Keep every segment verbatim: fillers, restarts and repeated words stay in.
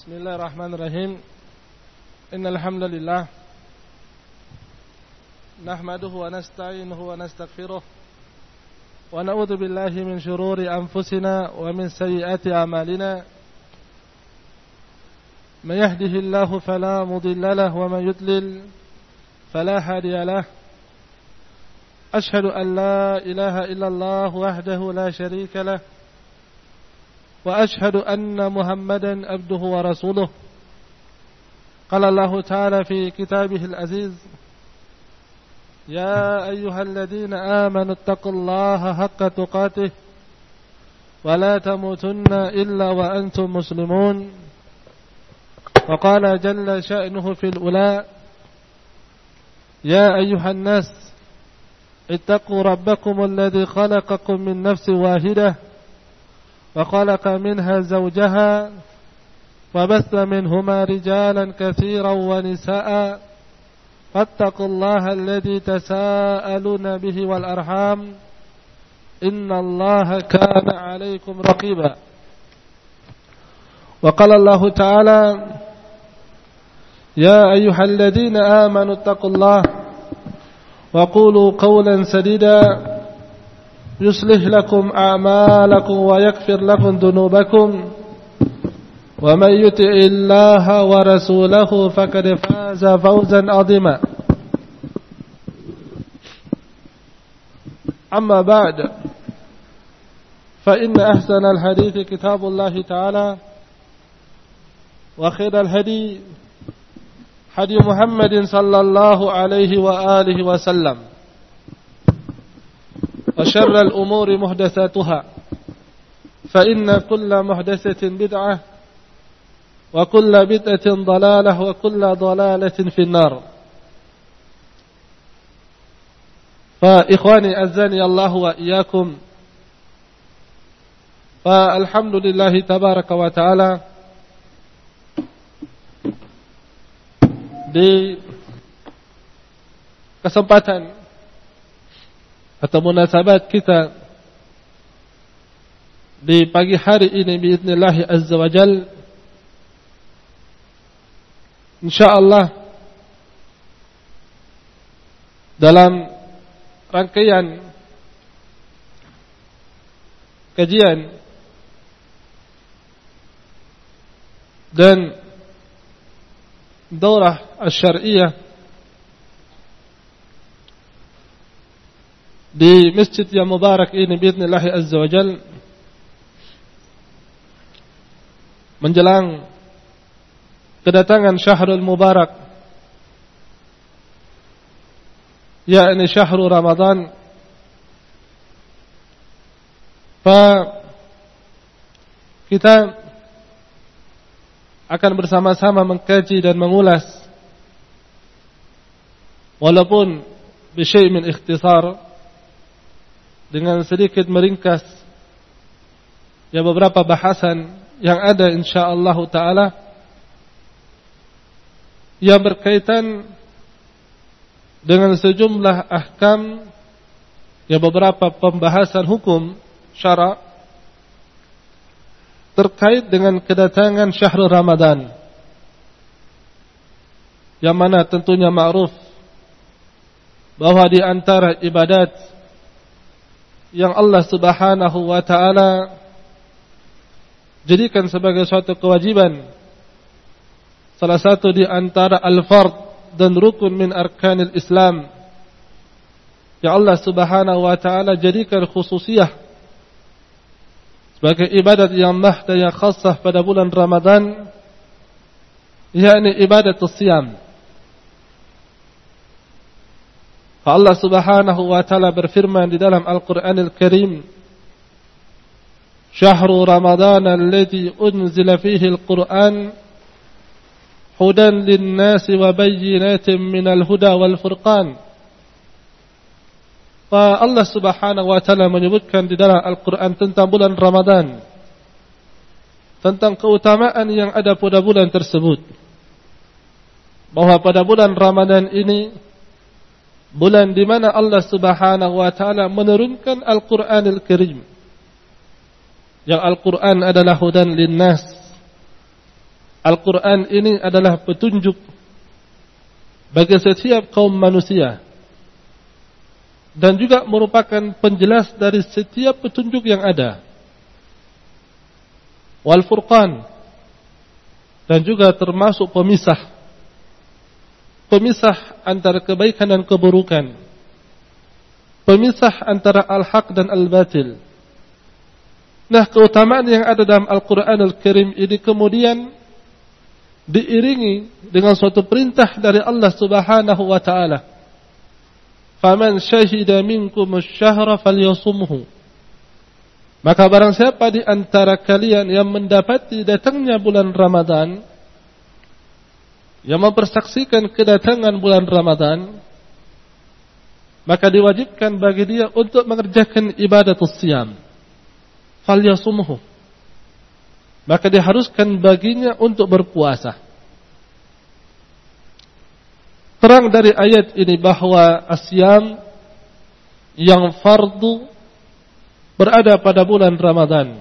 Bismillahirrahmanirrahim. Innal hamdalillah nahmaduhu wa nasta'inuhu wa nastaghfiruh wa na'udzu billahi min shururi anfusina wa min sayyiati a'malina. Man yahdihillahu fala mudilla lahu wa man yudlil fala hadiya lahu. Ashhadu an la ilaha illallah wahdahu la sharika lahu wa ashhadu anna Muhammadan abduhu wa rasuluh. Qala Allah ta'ala fi kitabihil aziz, ya ayyuhalladzina amanu taqullaha haqqa tuqatih wa la tamutunna illa wa antum muslimun. Wa qala jalla sha'nuhu fil ula, ya ayyuhan nas ittaqu rabbakum alladhi khalaqakum min nafsin wahidah وخلق منها زوجها وبث منهما رجالا كثيرا ونساء فاتقوا الله الذي تساءلون به والأرحام إن الله كان عليكم رقيبا. وقال الله تعالى يا أيها الذين آمنوا اتقوا الله وقولوا قولا سديدا يصلح لكم أعمالكم ويغفر لكم ذنوبكم ومن يطع الله ورسوله فقد فاز فوزا عظيما. أما بعد فإن أحسن الحديث كتاب الله تعالى وخير الهدي هدي محمد صلى الله عليه وآله وسلم وشر الأمور محدثاتها فإن كل محدثة بدعة وكل بدعة ضلالة وكل ضلالة في النار. فإخواني أعزني الله وإياكم، فالحمد لله تبارك وتعالى di kesempatan atau munasabat kita di pagi hari ini biidznillah azza wa jal, insyaallah dalam rangkaian kajian dan daurah asy-syar'iyyah di masjid yang mubarak ini biidznillah azza wa jal, menjelang kedatangan syahrul mubarak, yakni syahrul Ramadan. Fa kita akan bersama-sama mengkaji dan mengulas, walaupun bisyai' min ikhtisar, dengan sedikit meringkas ya beberapa bahasan yang ada insyaallah taala yang berkaitan dengan sejumlah ahkam ya beberapa pembahasan hukum syara terkait dengan kedatangan syahrul Ramadan, yang mana tentunya ma'ruf bahwa di antara ibadat yang Allah subhanahu wa ta'ala jadikan sebagai suatu kewajiban, salah satu di antara al-fard dan rukun min arkanil Islam, yang Allah subhanahu wa ta'ala jadikan khususiyah sebagai ibadat yang mahda yang khassah pada bulan Ramadan, yakni ibadat as-siyam. Allah subhanahu wa ta'ala berfirman di dalam Al-Quranil Karim, Syahru Ramadan alladhi unzila fihi al-Quran hudan linnasi wa bayyinatin minal huda wal furqan. Allah subhanahu wa ta'ala menyebutkan di dalam Al-Quran tentang bulan Ramadan, tentang keutamaan yang ada pada bulan tersebut, bahwa pada bulan Ramadan ini bulan di mana Allah subhanahu wa ta'ala menurunkan Al-Quranil Karim, yang Al-Quran adalah hudan linnas, Al-Quran ini adalah petunjuk bagi setiap kaum manusia dan juga merupakan penjelas dari setiap petunjuk yang ada. Wal Furqan, dan juga termasuk pemisah pemisah antara kebaikan dan keburukan, pemisah antara al-haq dan al-batil. Nah, keutamaan yang ada dalam Al-Quran Al-Karim ini kemudian diiringi dengan suatu perintah dari Allah Subhanahu wa ta'ala. Faman syahida minkum asy-syahra falyasumhu. Maka barang siapa di antara kalian yang mendapati datangnya bulan Ramadan, yang mempersaksikan kedatangan bulan Ramadan, maka diwajibkan bagi dia untuk mengerjakan ibadatus siyam. Falyasumhu. Maka diharuskan baginya untuk berpuasa. Terang dari ayat ini bahwa asyam yang fardu berada pada bulan Ramadan.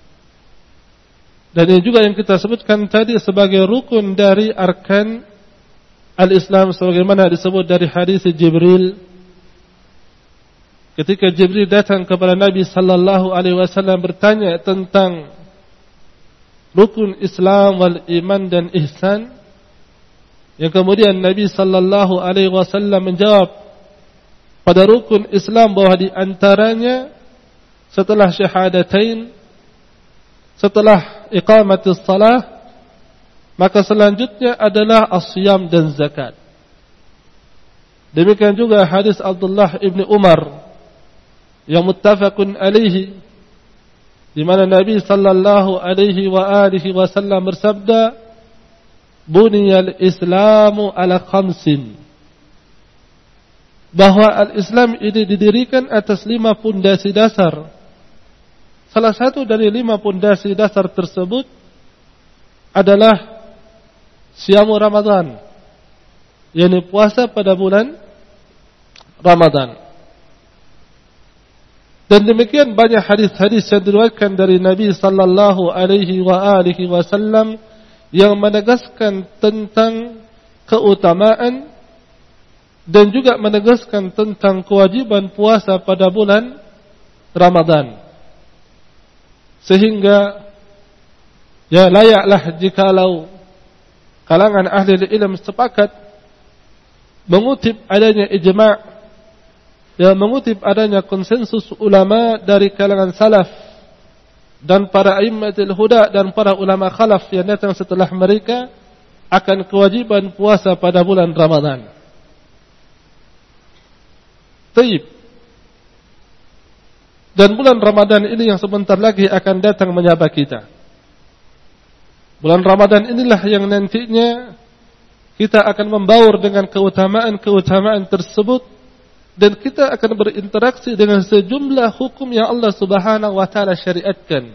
Dan ini juga yang kita sebutkan tadi sebagai rukun dari arkan al-Islam, sebagaimana disebut dari hadis Jibril. Ketika Jibril datang kepada Nabi sallallahu alaihi wasallam bertanya tentang rukun Islam wal iman dan ihsan, yang kemudian Nabi sallallahu alaihi wasallam menjawab pada rukun Islam bahwa di antaranya setelah syahadatain, setelah iqamatus salah, maka selanjutnya adalah as-siyam dan zakat. Demikian juga hadis Abdullah ibn Umar yang muttafaqun alaihi, di mana Nabi sallallahu alaihi wa alihi wasallam bersabda, buniyal islamu ala khamsin, bahwa al-Islam ini didirikan atas lima pondasi dasar. Salah satu dari lima pondasi dasar tersebut adalah siamu Ramadan, yakni puasa pada bulan Ramadan. Dan demikian banyak hadis-hadis yang diriwayatkan dari Nabi sallallahu alaihi wa alihi wasallam yang menegaskan tentang keutamaan dan juga menegaskan tentang kewajiban puasa pada bulan Ramadan. Sehingga ya layaklah jikalau kalangan ahli ilmu sepakat mengutip adanya ijma', ya mengutip adanya konsensus ulama dari kalangan salaf dan para a'immatul huda dan para ulama khalaf yang datang setelah mereka akan kewajiban puasa pada bulan Ramadan. Taib. Dan bulan Ramadan ini yang sebentar lagi akan datang menyapa kita. Bulan Ramadan inilah yang nantinya kita akan membaur dengan keutamaan-keutamaan tersebut, dan kita akan berinteraksi dengan sejumlah hukum yang Allah Subhanahu wa taala syariatkan.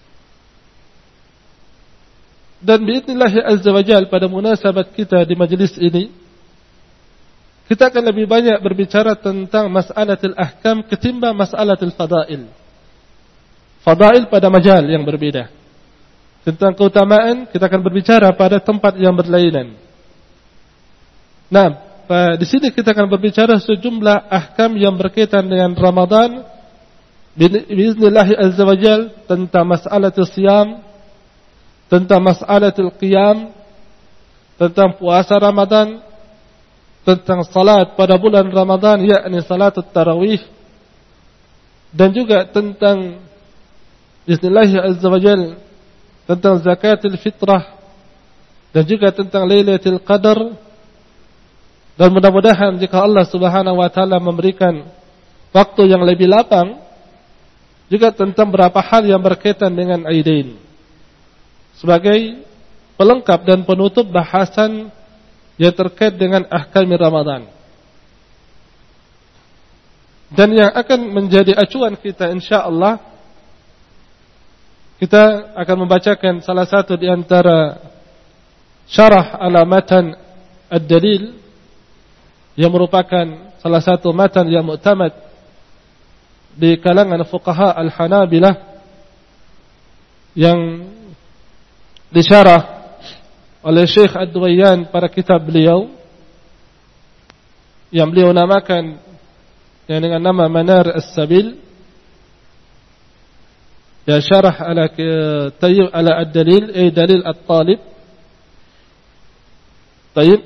Dan biidznillah azza wa jalla pada munasabat kita di majelis ini, kita akan lebih banyak berbicara tentang mas'alatul ahkam ketimbang mas'alatul fadail. Fadail pada majal yang berbeda. Tentang keutamaan kita akan berbicara pada tempat yang berlainan. Nah, di sini kita akan berbicara sejumlah ahkam yang berkaitan dengan Ramadan biiznillah azza wa jalla, tentang mas'alatul siyam, tentang mas'alatul qiyam, tentang puasa Ramadan, tentang salat pada bulan Ramadan, yakni salatul tarawih, dan juga tentang biiznillah azza wa jalla tentang zakatul fitrah, dan juga tentang Lailatul Qadar. Dan mudah-mudahan jika Allah Subhanahu wa taala memberikan waktu yang lebih lapang, juga tentang beberapa hal yang berkaitan dengan Aidain sebagai pelengkap dan penutup bahasan yang terkait dengan ahkam Ramadan. Dan yang akan menjadi acuan kita insyaallah, kita akan membacakan salah satu di antara syarah ala matan ad-dalil, yang merupakan salah satu matan yang mu'tamad di kalangan fuqaha al-Hanabilah, yang disyarah oleh Syekh Ad-Duwayyan pada kitab beliau yang beliau namakan yang dengan nama Manar As-Sabil, ya syarah ala tayyib ala ad-dalil, ay dalil at-talib. Tayyib.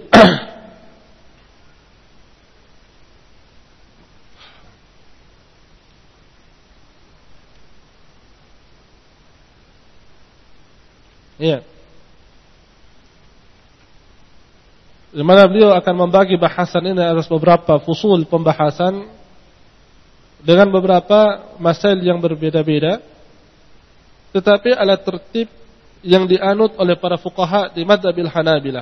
Ya. Di mana beliau akan membagi bahasan ini atas beberapa fusul pembahasan dengan beberapa masail yang berbeda-beda, tetapi ala tertib yang dianut oleh para fuqaha di madhabil Hanabilah.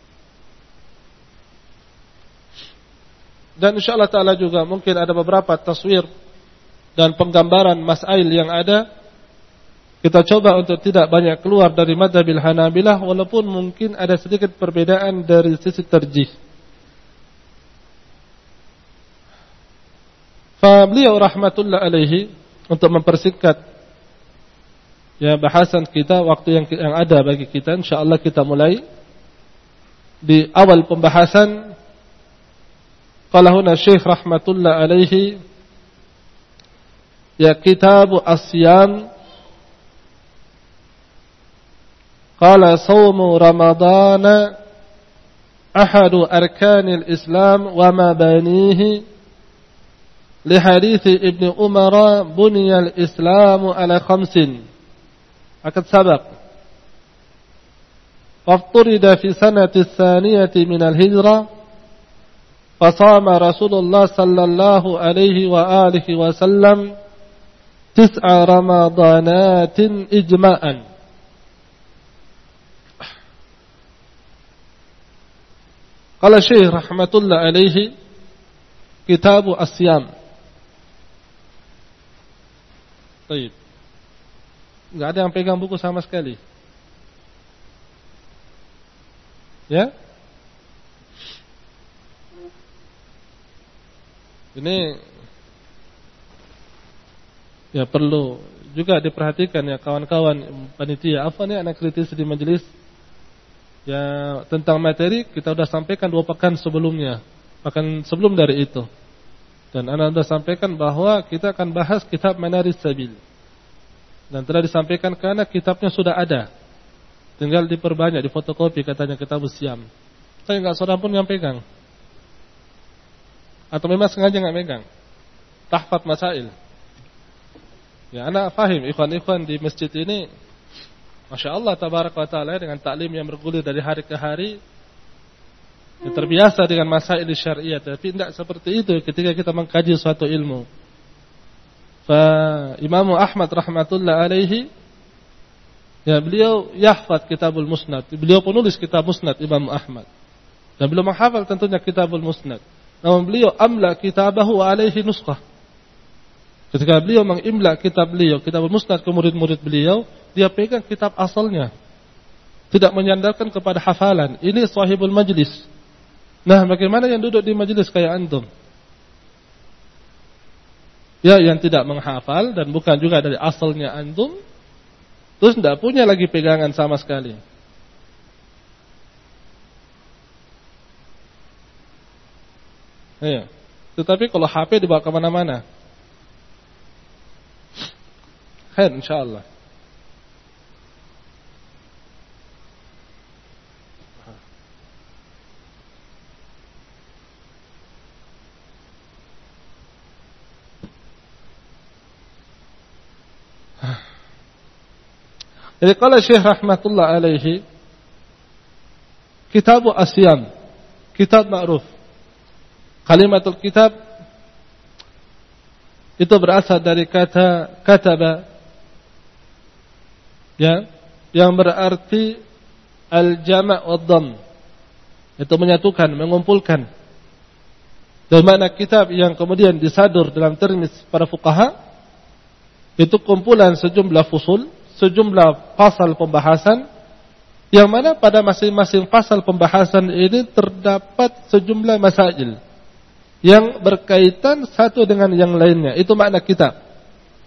Dan insyaallah taala juga mungkin ada beberapa taswir dan penggambaran masail yang ada. Kita coba untuk tidak banyak keluar dari madhabil Hanabilah, walaupun mungkin ada sedikit perbedaan dari sisi terjih. Fa beliau rahmatullah alaihi, untuk mempersingkat ya bahasan kita, waktu yang yang ada bagi kita, insyaallah kita mulai di awal pembahasan. Qala huna Syekh rahmatullah alaihi, ya kitabu as-siyam. Qala sawmu ramadana ahadu arkanil islam wa mabanihi li hadithi Ibnu Umar buniyal islamu ala khamsin. Akad sabaq. Fafturida fi sanati tsaniyati minal hijrah. Fasama Rasulullah sallallahu alaihi wa alihi wa sallam tis'a ramadanatin ijma'an. Qala Syekh rahmatullah alaihi, kitabu as-siyam. Baik. Enggak ada yang pegang buku sama sekali. Ya? Ini ya perlu juga diperhatikan ya kawan-kawan panitia. Apa nih anak kritis di majelis? Ya, tentang materi kita sudah sampaikan dua pekan sebelumnya, bahkan sebelum dari itu. Dan ana sudah sampaikan bahwa kita akan bahas kitab Manaris Sabil. Dan telah disampaikan karena kitabnya sudah ada. Tinggal diperbanyak, difotokopi katanya kitab Siyam. Saya enggak seorang pun yang pegang. Atau memang sengaja enggak megang. Tahfadz masail. Ya, ana faham ikhwan-ikhwan di masjid ini, Masya Allah tabaraka wa ta'ala, dengan taklim yang bergulir dari hari ke hari, ya, terbiasa dengan masail syariah. Tapi tidak seperti itu ketika kita mengkaji suatu ilmu. Fa Imam Ahmad rahmatullah alaihi, ya beliau yahfad kitabul musnad. Beliau penulis kitab musnad Imam Ahmad. Dan beliau menghafal tentunya kitabul musnad. Namun beliau amla kitabahu alaihi nuskhah. Ketika beliau mengimla kitab beliau, kitabul musnad ke murid-murid beliau, dia pegang kitab asalnya. Tidak menyandarkan kepada hafalan. Ini sahibul majlis. Nah, bagaimana yang duduk di majlis kayak antum? Ya, yang tidak menghafal dan bukan juga dari asalnya antum, terus tidak punya lagi pegangan sama sekali. Ya. Tetapi kalau H P dibawa kemana-mana, khair insyaallah. Jadi kalau Syekh rahmatullah alaihi, kitab as-siyam, kitab ma'ruf. Kalimatul kitab itu berasal dari kata kataba, ya, yang berarti al-jama' wad-dhamm. Itu menyatukan, mengumpulkan. Dan makna kitab yang kemudian disadur dalam termis para fuqaha itu kumpulan sejumlah fusul, sejumlah pasal pembahasan, yang mana pada masing-masing pasal pembahasan ini terdapat sejumlah masail yang berkaitan satu dengan yang lainnya. Itu makna kitab.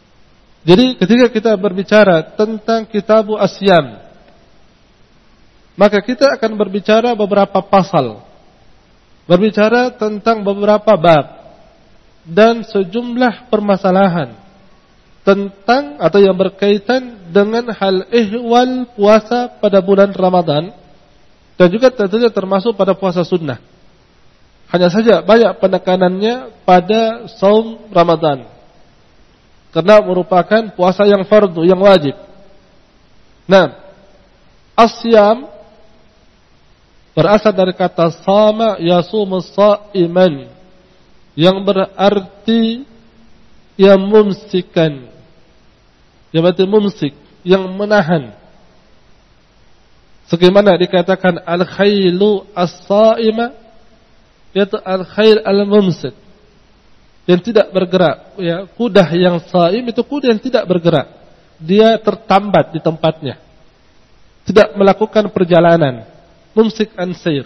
Jadi ketika kita berbicara tentang kitabu as-siyam, maka kita akan berbicara beberapa pasal, berbicara tentang beberapa bab dan sejumlah permasalahan tentang atau yang berkaitan dengan hal ihwal puasa pada bulan Ramadan dan juga tentunya termasuk pada puasa sunnah. Hanya saja banyak penekanannya pada saum Ramadan karena merupakan puasa yang fardu, yang wajib. Nah, asyam berasal dari kata sama yasumu shaiman yang berarti yang mumsikan. Ya berarti mumsik, yang menahan. Sebagaimana dikatakan al-khailu as-saima, yaitu al-khail al-mumsik, yang tidak bergerak. Ya, kuda yang saim itu kuda yang tidak bergerak. Dia tertambat di tempatnya, tidak melakukan perjalanan. Mumsik an sair.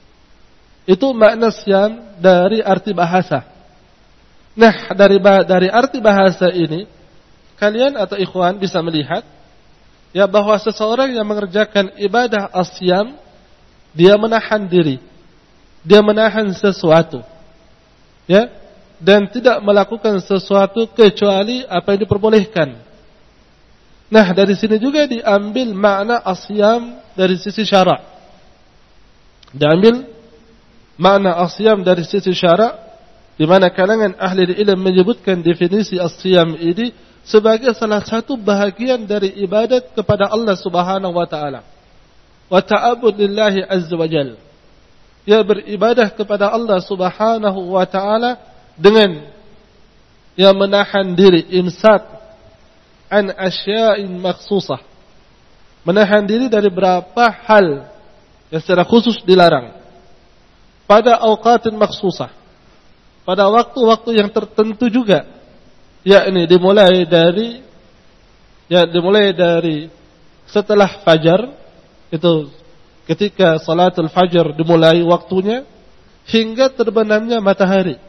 Itu makna syam dari arti bahasa. Nah, dari dari arti bahasa ini, kalian atau ikhwan bisa melihat ya bahwa seseorang yang mengerjakan ibadah asyam, dia menahan diri, dia menahan sesuatu, ya, dan tidak melakukan sesuatu kecuali apa yang diperbolehkan. Nah, dari sini juga diambil makna asyam dari sisi syarak. Diambil makna asyam dari sisi syarak, di mana kalangan ahli ilmu menyebutkan definisi asyam ini sebagai salah satu bahagian dari ibadat kepada Allah Subhanahu wa taala. Wa ta'abbud lillahi azza wa jalla. Ya, beribadah kepada Allah Subhanahu wa taala dengan ya menahan diri, imsak an asya'in makhsusah. Menahan diri dari beberapa hal yang secara khusus dilarang. Pada awqatin makhsusah. Pada waktu-waktu yang tertentu juga. Yakni dimulai dari ya dimulai dari setelah fajar, itu ketika salatul fajar dimulai waktunya hingga terbenamnya matahari.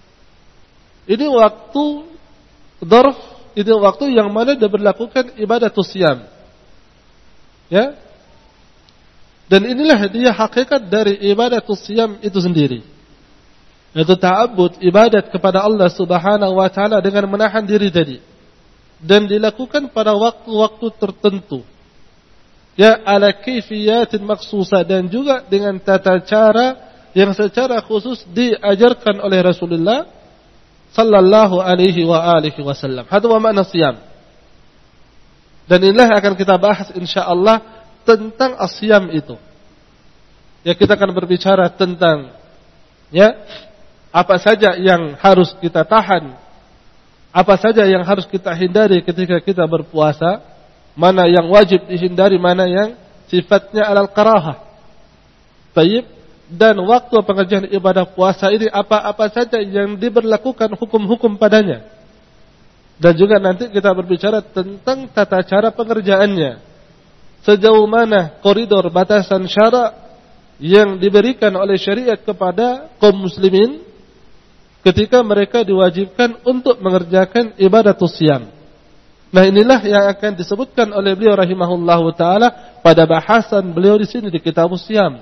Ini waktu dzarf, itu waktu yang mana diberlakukan ibadatus syam. Ya. Dan inilah dia hakikat dari ibadatus syam itu sendiri. Yaitu ta'abbud, ibadat kepada Allah Subhanahu wa taala dengan menahan diri tadi. Dan dilakukan pada waktu-waktu tertentu. Ya, ala kaifiyatin makhsusah, dan juga dengan tata cara yang secara khusus diajarkan oleh Rasulullah sallallahu alaihi wa alihi wasallam. Hadu wa makna siyam. Dan inilah akan kita bahas insyaallah tentang asyam itu. Ya, kita akan berbicara tentang ya apa saja yang harus kita tahan, apa saja yang harus kita hindari ketika kita berpuasa, mana yang wajib dihindari, mana yang sifatnya alal karahah. Baik, dan waktu pengerjaan ibadah puasa ini apa-apa saja yang diberlakukan hukum-hukum padanya. Dan juga nanti kita berbicara tentang tata cara pengerjaannya. Sejauh mana koridor batasan syarak yang diberikan oleh syariat kepada kaum muslimin ketika mereka diwajibkan untuk mengerjakan ibadatus syam. Nah, inilah yang akan disebutkan oleh beliau rahimahullahu taala pada bahasan beliau di sini di Kitabus Syam.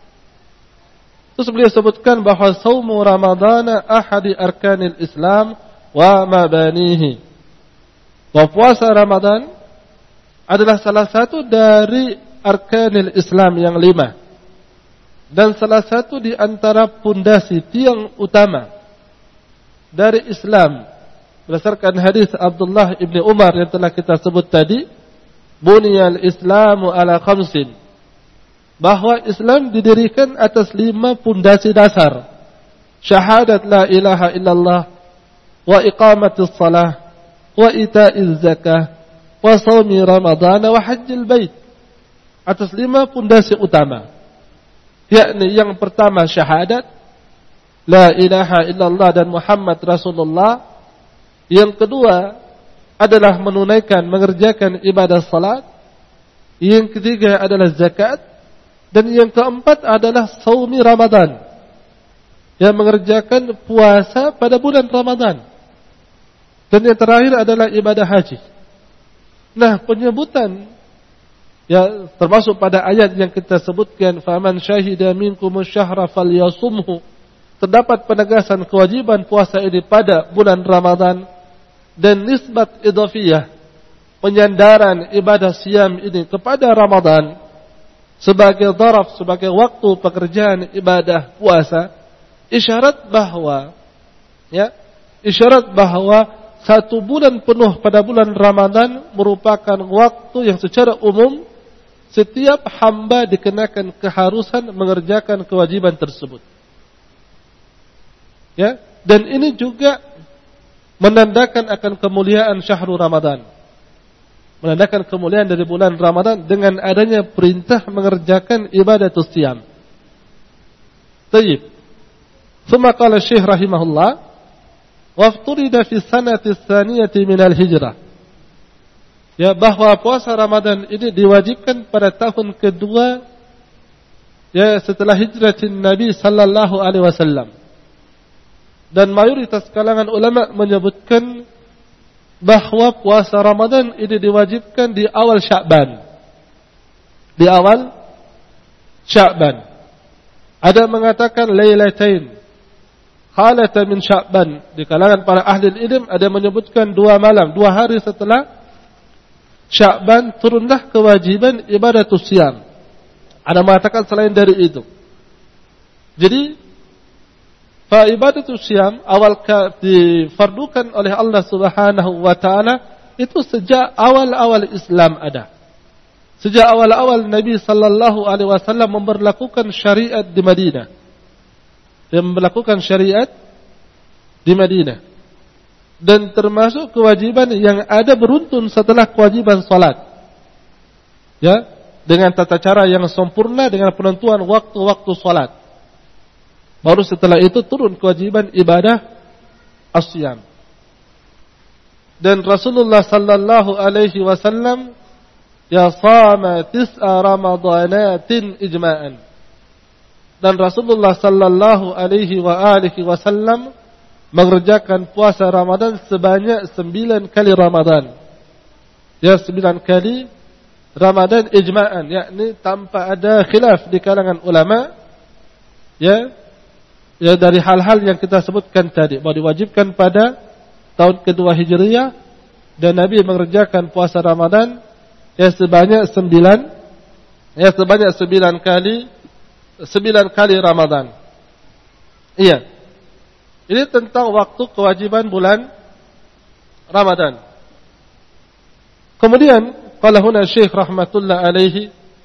Terus beliau sebutkan bahwa saumu Ramadana ahadi arkanil Islam wa mabanihi. Bahwa puasa Ramadan adalah salah satu dari arkanil Islam yang lima. Dan salah satu di antara pondasi tiang utama dari Islam berdasarkan hadis Abdullah ibni Umar yang telah kita sebut tadi, buniyal Islamu ala khamsin, bahwa Islam didirikan atas lima pondasi dasar: syahadat la ilaha illallah, wa iqamatis salah, wa ita'iz zakah, wa shaumi ramadhan, wa hajjil bait. Atas lima pondasi utama, yakni yang pertama syahadat la ilaha illallah dan Muhammad Rasulullah. Yang kedua adalah menunaikan, mengerjakan ibadah salat. Yang ketiga adalah zakat. Dan yang keempat adalah saumi Ramadan, yang mengerjakan puasa pada bulan Ramadan. Dan yang terakhir adalah ibadah haji. Nah, penyebutan Ya, termasuk pada ayat yang kita sebutkan, faman syahida minkumus syahra falyasumhu. Terdapat penegasan kewajiban puasa ini pada bulan Ramadan, dan nisbat idhafiyah, penyandaran ibadah siam ini kepada Ramadan sebagai dharaf, sebagai waktu pekerjaan ibadah puasa, isyarat bahwa ya, isyarat bahwa satu bulan penuh pada bulan Ramadan merupakan waktu yang secara umum setiap hamba dikenakan keharusan mengerjakan kewajiban tersebut. Ya, dan ini juga menandakan akan kemuliaan syahrul Ramadan. Menandakan kemuliaan dari bulan Ramadan dengan adanya perintah mengerjakan ibadatus siyam. Tayyib. Tsumma qala Syekh rahimahullah, wafturida fi sanati tsaniyati minal hijrah. Ya, bahwa puasa Ramadan ini diwajibkan pada tahun kedua ya setelah hijratin Nabi sallallahu alaihi wasallam. Dan mayoritas kalangan ulama menyebutkan bahwa puasa Ramadan ini diwajibkan di awal Sya'ban. Di awal Sya'ban. Ada mengatakan lailatain khalata min Sya'ban. Di kalangan para ahli ilmu ada menyebutkan dua malam, dua hari setelah Sya'ban turunlah kewajiban ibadatus siyam. Ada mengatakan selain dari itu. Jadi fa ibadatus siyam awal difardukan oleh Allah Subhanahu wa taala itu sejak awal-awal Islam ada. Sejak awal-awal Nabi sallallahu alaihi wasallam memberlakukan syariat di Madinah. Dia memberlakukan syariat di Madinah. Dan termasuk kewajiban yang ada beruntun setelah kewajiban salat. Ya, dengan tata cara yang sempurna dengan penentuan waktu-waktu salat. Baru setelah itu turun kewajiban ibadah as-siyam. Dan Rasulullah sallallahu alaihi wasallam ya sama tis'a ramadanatin ijma'an. Dan Rasulullah sallallahu alaihi wa alihi wasallam mengerjakan puasa Ramadan sebanyak sembilan kali Ramadan. Ya, sembilan kali Ramadan ijma'an, yakni tanpa ada khilaf di kalangan ulama. Ya, ya dari hal-hal yang kita sebutkan tadi, bahwa diwajibkan pada tahun kedua Hijriyah dan Nabi mengerjakan puasa Ramadan ya sebanyak sembilan, ya sebanyak sembilan kali, sembilan kali Ramadan. Iya. Ini tentang waktu kewajiban bulan Ramadan. Kemudian qala huna Syekh rahmatullah alaihi,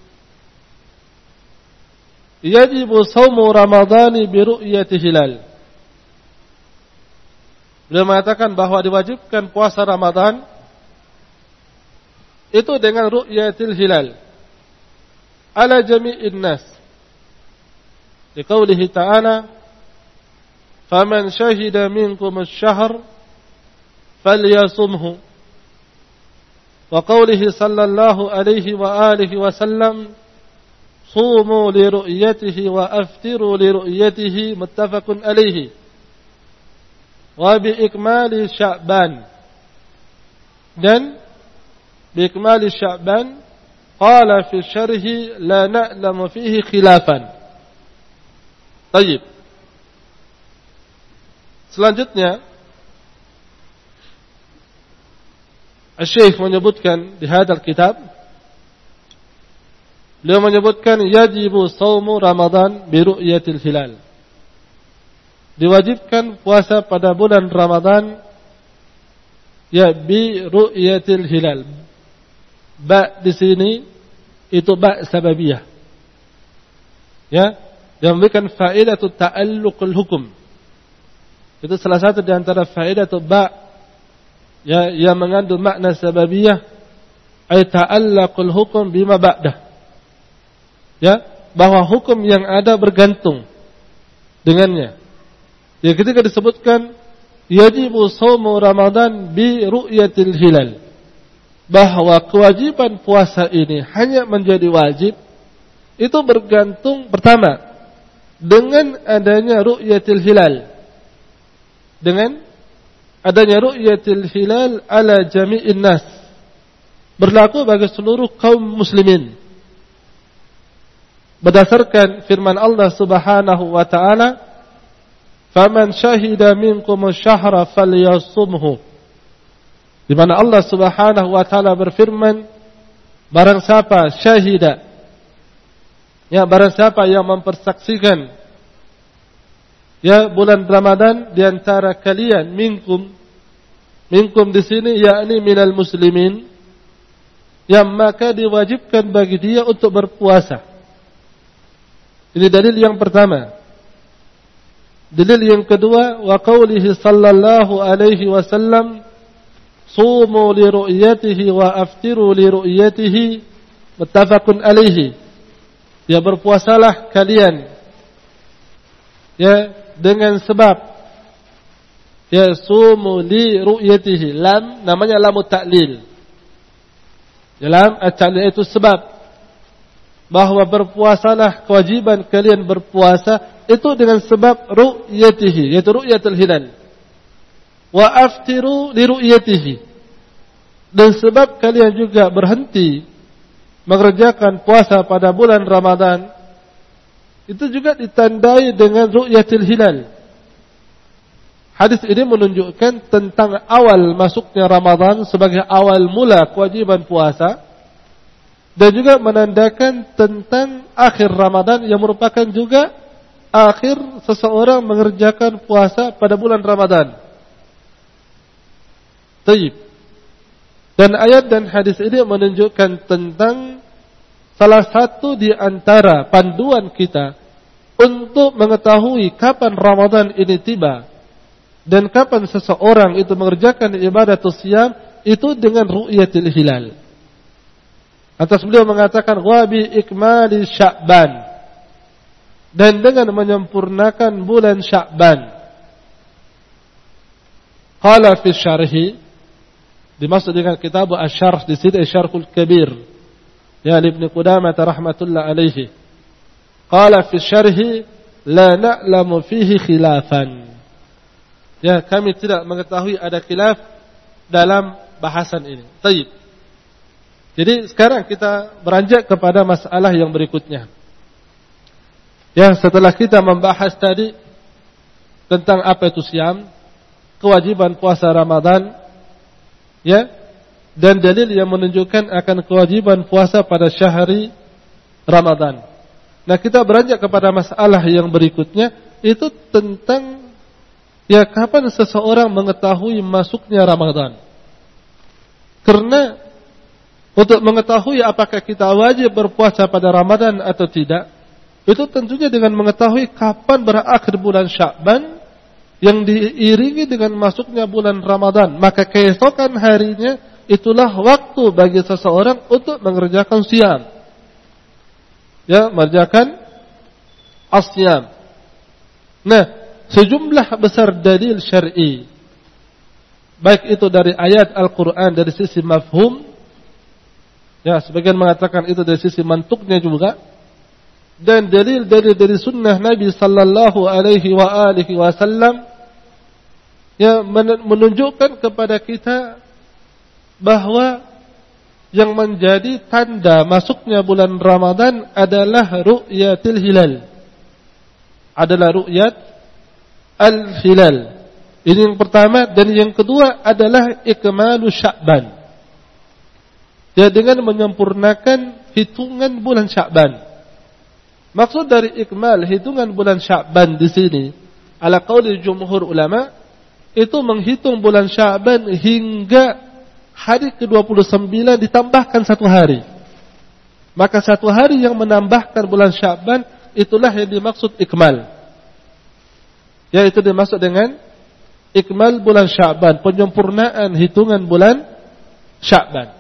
yajibu shaumu ramadhani bi ru'yati hilal. Beliau mengatakan bahwa diwajibkan puasa Ramadan itu dengan ru'yatil hilal ala jami'in nas. Liqaulihi ta'ala, faman syahida minkum asy-syahr falyasumhu. Wa qaulihi sallallahu alaihi wa alihi wasallam, sumu li ru'yatihi wa aftiru li ru'yatihi, muttafaqun alaihi. Wa bi ikmali Sya'ban. Dan bi ikmali Sya'ban qala fi syarhi la na'lamu fihi khilafan. Baik. Selanjutnya Syekh menyebutkan di hadal kitab, beliau menyebutkan yajibu shaumu Ramadan bi ru'yatil hilal. Diwajibkan puasa pada bulan Ramadan ya bi ru'yatil hilal. Ba di sini itu ba sababiyah. Ya, dia memberikan faedah ta'alluqul hukum. Itu salah satu di antara faedah ba ya yang mengandung makna sababiyah, ay ta'allaqul hukum bima ba'dah. Ya, bahwa hukum yang ada bergantung dengannya. Ya, ketika disebutkan yajibu shaumu Ramadan bi ru'yatil hilal, bahwa kewajiban puasa ini hanya menjadi wajib, itu bergantung pertama dengan adanya ru'yatil hilal. Dengan adanya ru'yatil hilal ala jami'in nas. berlaku bagi seluruh kaum muslimin. Berdasarkan firman Allah Subhanahu wa taala, "Faman syahida minkum asy-syahra falyasumhu." Di mana Allah Subhanahu wa taala berfirman, barang siapa syahida, ya barang siapa yang mempersaksikan ya bulan Ramadan di antara kalian, minkum, minkum di sini yakni minal muslimin, yang maka diwajibkan bagi dia untuk berpuasa. Ini dalil yang pertama. Dalil yang kedua, wa qaulihi sallallahu alaihi wasallam, sumu li ru'yatihi wa aftiru li ru'yatihi, muttafaqun alaihi. Ya, berpuasalah kalian ya dengan sebab ya sumu li ru'yatihi. Lam namanya lamu ta'lil. Dalam at-ta'lil itu sebab, bahwa berpuasalah, kewajiban kalian berpuasa itu dengan sebab ru'yatihi, yaitu ru'yatul hilal. Wa aftiru li ru'yatihi, dan sebab kalian juga berhenti mengerjakan puasa pada bulan Ramadan itu juga ditandai dengan ru'yatul hilal. Hadis ini menunjukkan tentang awal masuknya Ramadan sebagai awal mula kewajiban puasa, dan juga menandakan tentang akhir Ramadan yang merupakan juga akhir seseorang mengerjakan puasa pada bulan Ramadan. Taib. Dan ayat dan hadis ini menunjukkan tentang salah satu di antara panduan kita untuk mengetahui kapan Ramadan ini tiba dan kapan seseorang itu mengerjakan ibadah siyam itu dengan ru'yatil hilal. Atas beliau mengatakan wa bi ikmali Sya'ban, dan dengan menyempurnakan bulan Sya'ban. Qala fi syarhi, dimaksud dengan kitab Asy-Syarh di sini Asy-Syarhul Kabir ya Ibnu Qudamah rahmatullah alaihi. Qala fi syarhi la na'lamu fihi khilafan. Ya, kami tidak mengetahui ada khilaf dalam bahasan ini. Baik. Jadi sekarang kita beranjak kepada masalah yang berikutnya. Ya, setelah kita membahas tadi tentang apa itu siam, kewajiban puasa Ramadan, ya, dan dalil yang menunjukkan akan kewajiban puasa pada syahri Ramadan. Nah, kita beranjak kepada masalah yang berikutnya, itu tentang ya kapan seseorang mengetahui masuknya Ramadan. Karena untuk mengetahui apakah kita wajib berpuasa pada Ramadan atau tidak, itu tentunya dengan mengetahui kapan berakhir bulan Sya'ban yang diiringi dengan masuknya bulan Ramadan. Maka keesokan harinya itulah waktu bagi seseorang untuk mengerjakan siam. Ya, mengerjakan as-siyam. Nah, sejumlah besar dalil syar'i, baik itu dari ayat Al-Quran dari sisi mafhum, ya sebagian mengatakan itu dari sisi mantuknya juga, dan dalil-dalil dari sunnah Nabi sallallahu alaihi wa alihi wasallam yang menunjukkan kepada kita bahwa yang menjadi tanda masuknya bulan Ramadan adalah ru'yatil hilal, adalah ru'yat al-hilal. Ini yang pertama, dan yang kedua adalah ikmalu Sya'ban. Ya, dengan menyempurnakan hitungan bulan Sya'ban. Maksud dari ikmal hitungan bulan Sya'ban di sini, ala qauli jumhur ulama, itu menghitung bulan Sya'ban hingga hari ke dua puluh sembilan ditambahkan satu hari. Maka satu hari yang menambahkan bulan Sya'ban itulah yang dimaksud ikmal. Yaitu dimaksud dengan ikmal bulan Sya'ban, penyempurnaan hitungan bulan Sya'ban.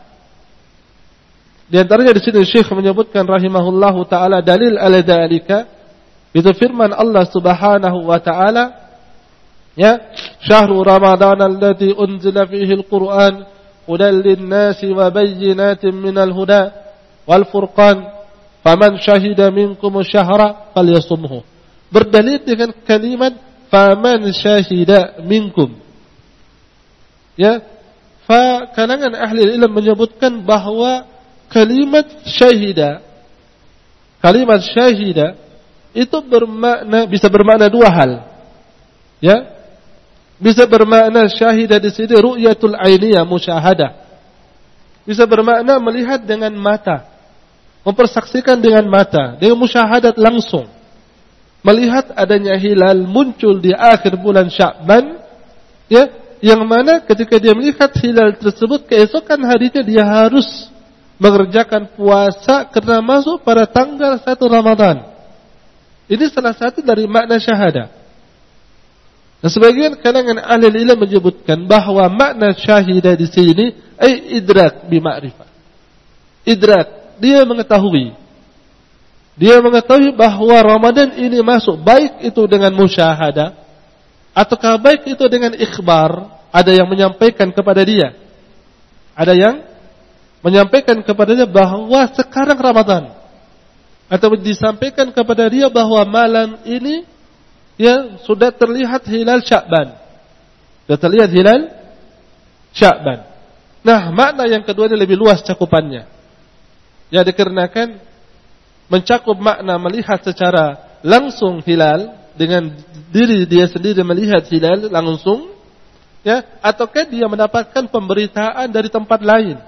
Di antaranya di sini Syekh menyebutkan rahimahullahu taala dalil ala dzalika, itu firman Allah Subhanahu wa taala, ya, syahrul ramadan alladzi unzila fihi al-Qur'an hudan lin-nasi wa bayyinatin minal huda wal furqan faman syahida minkum asy-syahra falyasumhu. Berdalil dengan kalimat faman syahida minkum. Ya, fa kalangan ahli ilmu menyebutkan bahwa kalimat syahida, kalimat syahida itu bermakna, bisa bermakna dua hal. Ya, bisa bermakna syahida di sini ru'yatul ainiyah, musyahadah. Bisa bermakna melihat dengan mata, mempersaksikan dengan mata, dengan musyahadat langsung. Melihat adanya hilal muncul di akhir bulan Sya'ban, ya, yang mana ketika dia melihat hilal tersebut, keesokan harinya dia harus mengerjakan puasa karena masuk pada tanggal satu Ramadan. Ini salah satu dari makna syahadah. Dan sebagian kalangan ahli ilmu menyebutkan bahwa makna syahidah di sini ay idrak bi ma'rifah. Idrak, dia mengetahui. Dia mengetahui bahwa Ramadan ini masuk, baik itu dengan musyahadah ataukah baik itu dengan ikhbar, ada yang menyampaikan kepada dia. Ada yang menyampaikan kepadanya bahwa sekarang Ramadan, atau disampaikan kepada dia bahwa malam ini ya sudah terlihat hilal Sya'ban. Sudah terlihat hilal Sya'ban. Nah, makna yang kedua ini lebih luas cakupannya. Ya, dikarenakan mencakup makna melihat secara langsung hilal, dengan diri dia sendiri melihat hilal langsung, ya, ataukah dia mendapatkan pemberitaan dari tempat lain.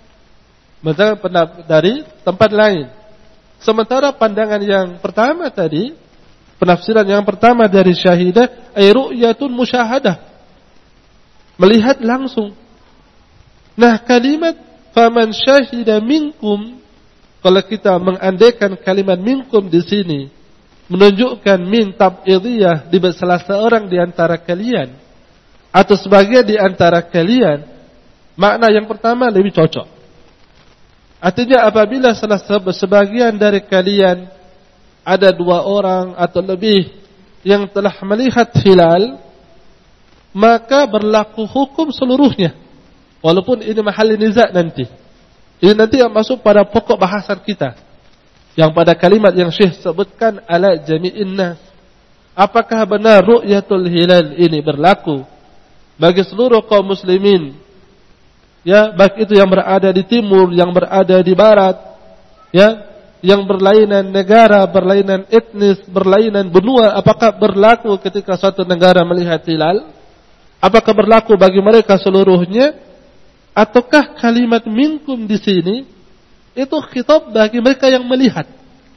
Dari tempat lain. Sementara pandangan yang pertama tadi, penafsiran yang pertama dari syahidah, ay ru'yatun musyahadah, melihat langsung. Nah, kalimat faman syahida minkum, kalau kita mengandaikan kalimat minkum di sini menunjukkan min tab'idiyah, di salah seorang di antara kalian atau sebagian di antara kalian, makna yang pertama lebih cocok. Artinya apabila salah sebagian dari kalian ada dua orang atau lebih yang telah melihat hilal, maka berlaku hukum seluruhnya. Walaupun ini mahal niza' nanti. Ini nanti yang masuk pada pokok bahasan kita. Yang pada kalimat yang Syekh sebutkan ala jami'in nas. Apakah benar ru'yatul hilal ini berlaku bagi seluruh kaum muslimin? Ya, baik itu yang berada di timur, yang berada di barat, ya, yang berlainan negara, berlainan etnis, berlainan benua, apakah berlaku ketika suatu negara melihat hilal? Apakah berlaku bagi mereka seluruhnya? Ataukah kalimat minkum di sini itu khitab bagi mereka yang melihat?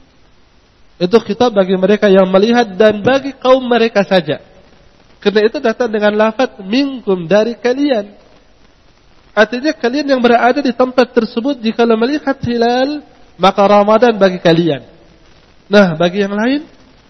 Itu khitab bagi mereka yang melihat dan bagi kaum mereka saja. Karena itu datang dengan lafaz minkum, dari kalian. Artinya kalian yang berada di tempat tersebut jika melihat hilal, maka Ramadan bagi kalian. Nah, bagi yang lain,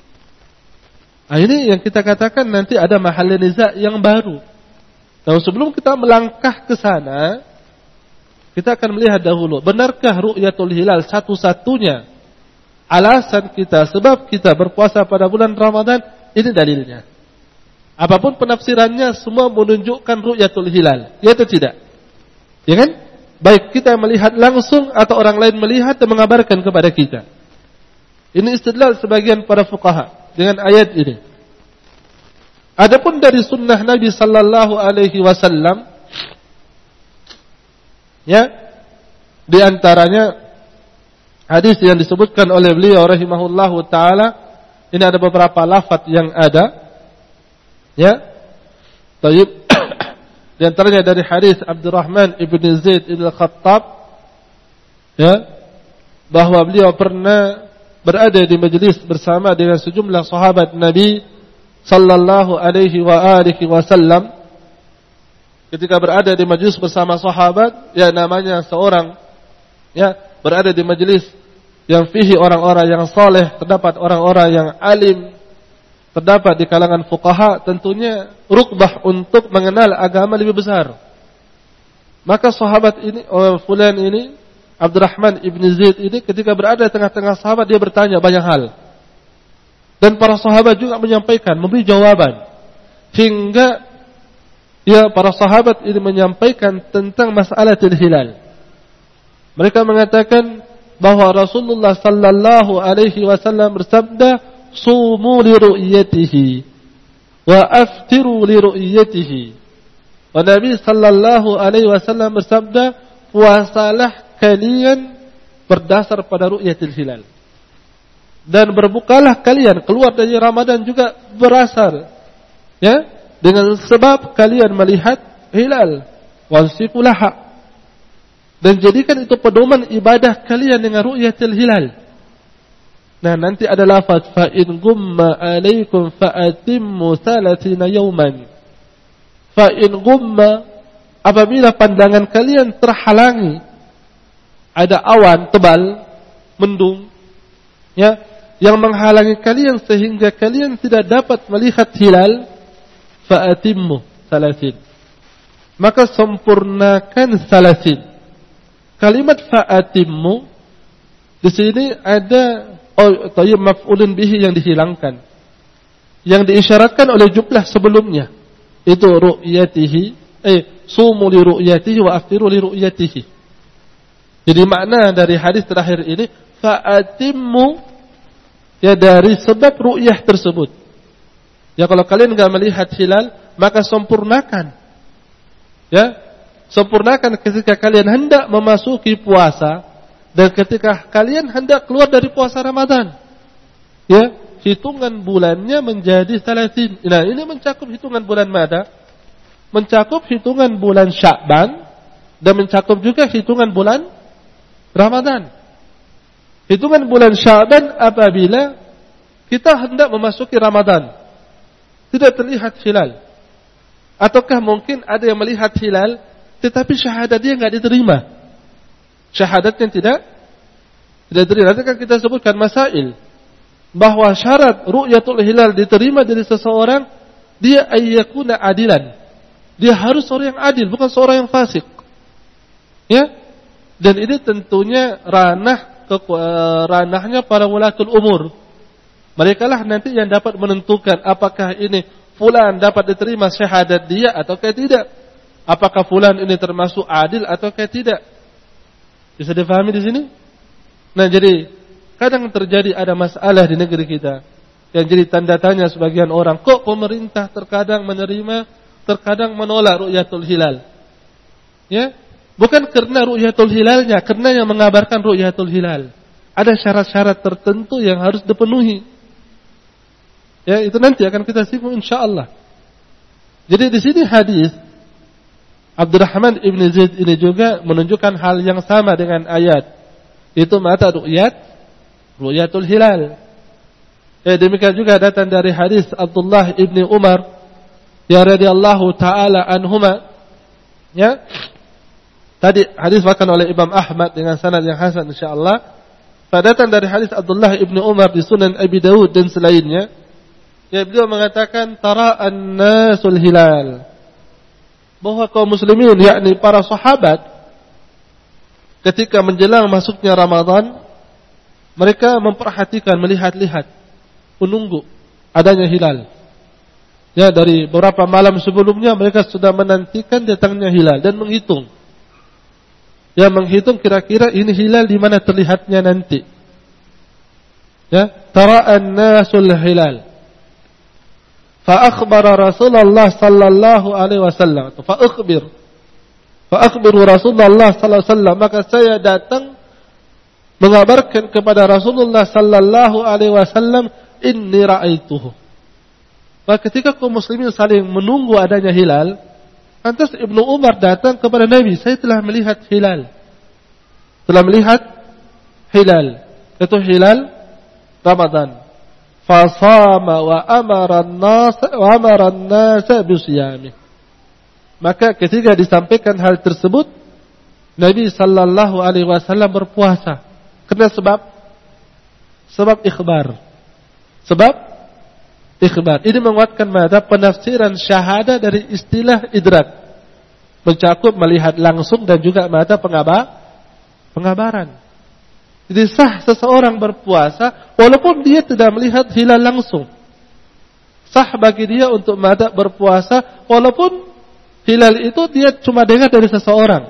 nah ini yang kita katakan nanti ada mahal niza' yang baru. Nah, sebelum kita melangkah ke sana, kita akan melihat dahulu, benarkah ru'yatul hilal satu-satunya alasan kita, sebab kita berpuasa pada bulan Ramadan? Ini dalilnya. Apapun penafsirannya, semua menunjukkan ru'yatul hilal, ya atau tidak? Ya kan? Baik kita melihat langsung atau orang lain melihat dan mengabarkan kepada kita. Ini istidlal sebagian para fuqaha dengan ayat ini. Adapun dari sunnah Nabi sallallahu alaihi wasallam, ya, di antaranya hadis yang disebutkan oleh beliau rahimahullahu taala, ini ada beberapa lafaz yang ada, ya. Baik. Di antaranya dari hadis Abdurrahman ibn Zaid ibn Khattab, ya, bahwa beliau pernah berada di majelis bersama dengan sejumlah sahabat Nabi sallallahu alaihi wa alihi wasallam. Ketika berada di majelis bersama sahabat, ya, namanya seorang, ya, berada di majelis yang fihi orang-orang yang saleh, terdapat orang-orang yang alim, terdapat di kalangan fuqaha, tentunya rukbah untuk mengenal agama lebih besar. Maka sahabat ini, oh, fulan ini, Abdurrahman ibn Zaid ini, ketika berada di tengah-tengah sahabat, dia bertanya banyak hal. Dan para sahabat juga menyampaikan, memberi jawaban. Hingga ya, para sahabat ini menyampaikan tentang masalah hilal. Mereka mengatakan bahwa Rasulullah sallallahu alaihi wasallam bersabda, sumu li ru'yatihi wa aftiru li ru'yatihi. Nabi sallallahu alaihi wasallam bersabda, puasalah kalian berdasar pada ru'yatil hilal. Dan berbukalah kalian keluar dari Ramadan juga berasar, ya, dengan sebab kalian melihat hilal. Wansikulah. Dan jadikan itu pedoman ibadah kalian dengan ru'yatil hilal. Nah, nanti ada lafaz fa in gumma alaikum fa atimmu thalathina yawman. Fa in gumma, apabila pandangan kalian terhalangi, ada awan tebal, mendung, ya, yang menghalangi kalian sehingga kalian tidak dapat melihat hilal, fa atimmu thalathin. Maka sempurnakan thalathin. Kalimat fa atimmu di sini ada oh, tayyib maf'ulun bihi yang dihilangkan, yang diisyaratkan oleh jumlah sebelumnya. Itu ru'yatihi, eh sumu li ru'yatihi wa aftiru li ru'yatihi. Jadi makna dari hadis terakhir ini fa'atimmu, ya, dari sebab ru'yah tersebut. Ya, kalau kalian enggak melihat hilal, maka sempurnakan. Ya, sempurnakan ketika kalian hendak memasuki puasa dan ketika kalian hendak keluar dari puasa Ramadan. Ya, hitungan bulannya menjadi salasin. Nah, ini mencakup hitungan bulan Mada, mencakup hitungan bulan Sya'ban, dan mencakup juga hitungan bulan Ramadan. Hitungan bulan Sya'ban apabila kita hendak memasuki Ramadan, tidak terlihat hilal. Ataukah mungkin ada yang melihat hilal, tetapi syahadat dia enggak diterima. Syahadatnya tidak tidak diterima. Nanti kan kita sebutkan masail bahwa syarat ru'yatul hilal diterima dari seseorang, dia ayyakuna adilan. Dia harus seorang yang adil, bukan seorang yang fasik. Ya? Dan ini tentunya ranah ke, ranahnya para wulatul umur. Mereka lah nanti yang dapat menentukan apakah ini fulan dapat diterima syahadat dia ataukah tidak. Apakah fulan ini termasuk adil ataukah tidak. Bisa difahami di sini? Nah, jadi kadang terjadi ada masalah di negeri kita yang jadi tanda tanya sebagian orang, kok pemerintah terkadang menerima, terkadang menolak ru'yatul hilal. Ya? Bukan karena ru'yatul hilalnya, karena yang mengabarkan ru'yatul hilal. Ada syarat-syarat tertentu yang harus dipenuhi. Ya, itu nanti akan kita singgung insyaallah. Jadi di sini hadis Abdurrahman ibn Zaid ini juga menunjukkan hal yang sama dengan ayat. Itu mata ru'yat, ru'yatul hilal. Ya, demikian juga datang dari hadis Abdullah ibn Umar ya radhiyallahu taala anhuma. Ya. Tadi hadis bahkan oleh Imam Ahmad dengan sanad yang hasan insyaallah. Datang dari hadis Abdullah ibn Umar di Sunan Abi Dawud dan selainnya. Ya, beliau mengatakan tara'an nasul hilal, bahwa kaum muslimin yakni para sahabat ketika menjelang masuknya Ramadan, mereka memperhatikan, melihat-lihat, menunggu adanya hilal. Ya, dari beberapa malam sebelumnya mereka sudah menantikan datangnya hilal dan menghitung. Ya, menghitung kira-kira ini hilal di mana terlihatnya nanti. Ya, tara'an nasul hilal. Fa akhbara Rasulullah sallallahu alaihi wasallam. Fa akhbir. Fa akhbiru Rasulullah sallallahu alaihi wasallam, maka saya datang mengabarkan kepada Rasulullah sallallahu alaihi wasallam, inni ra'aituhu. Maka ketika kaum muslimin saling menunggu adanya hilal, lantas Ibnu Umar datang kepada Nabi, saya telah melihat hilal. Telah melihat hilal. Itu hilal Ramadan. Fasama wa amara an-nas wa amara an-nas bisiyami. Maka ketika disampaikan hal tersebut, Nabi sallallahu alaihi wasallam berpuasa. Karena sebab sebab ikhbar. Sebab ikhbar. Ini menguatkan mata penafsiran syahadah dari istilah idrak. Mencakup melihat langsung dan juga mata pengabar, pengabaran. Jadi sah seseorang berpuasa walaupun dia tidak melihat hilal langsung. Sah bagi dia untuk mata berpuasa walaupun hilal itu dia cuma dengar dari seseorang.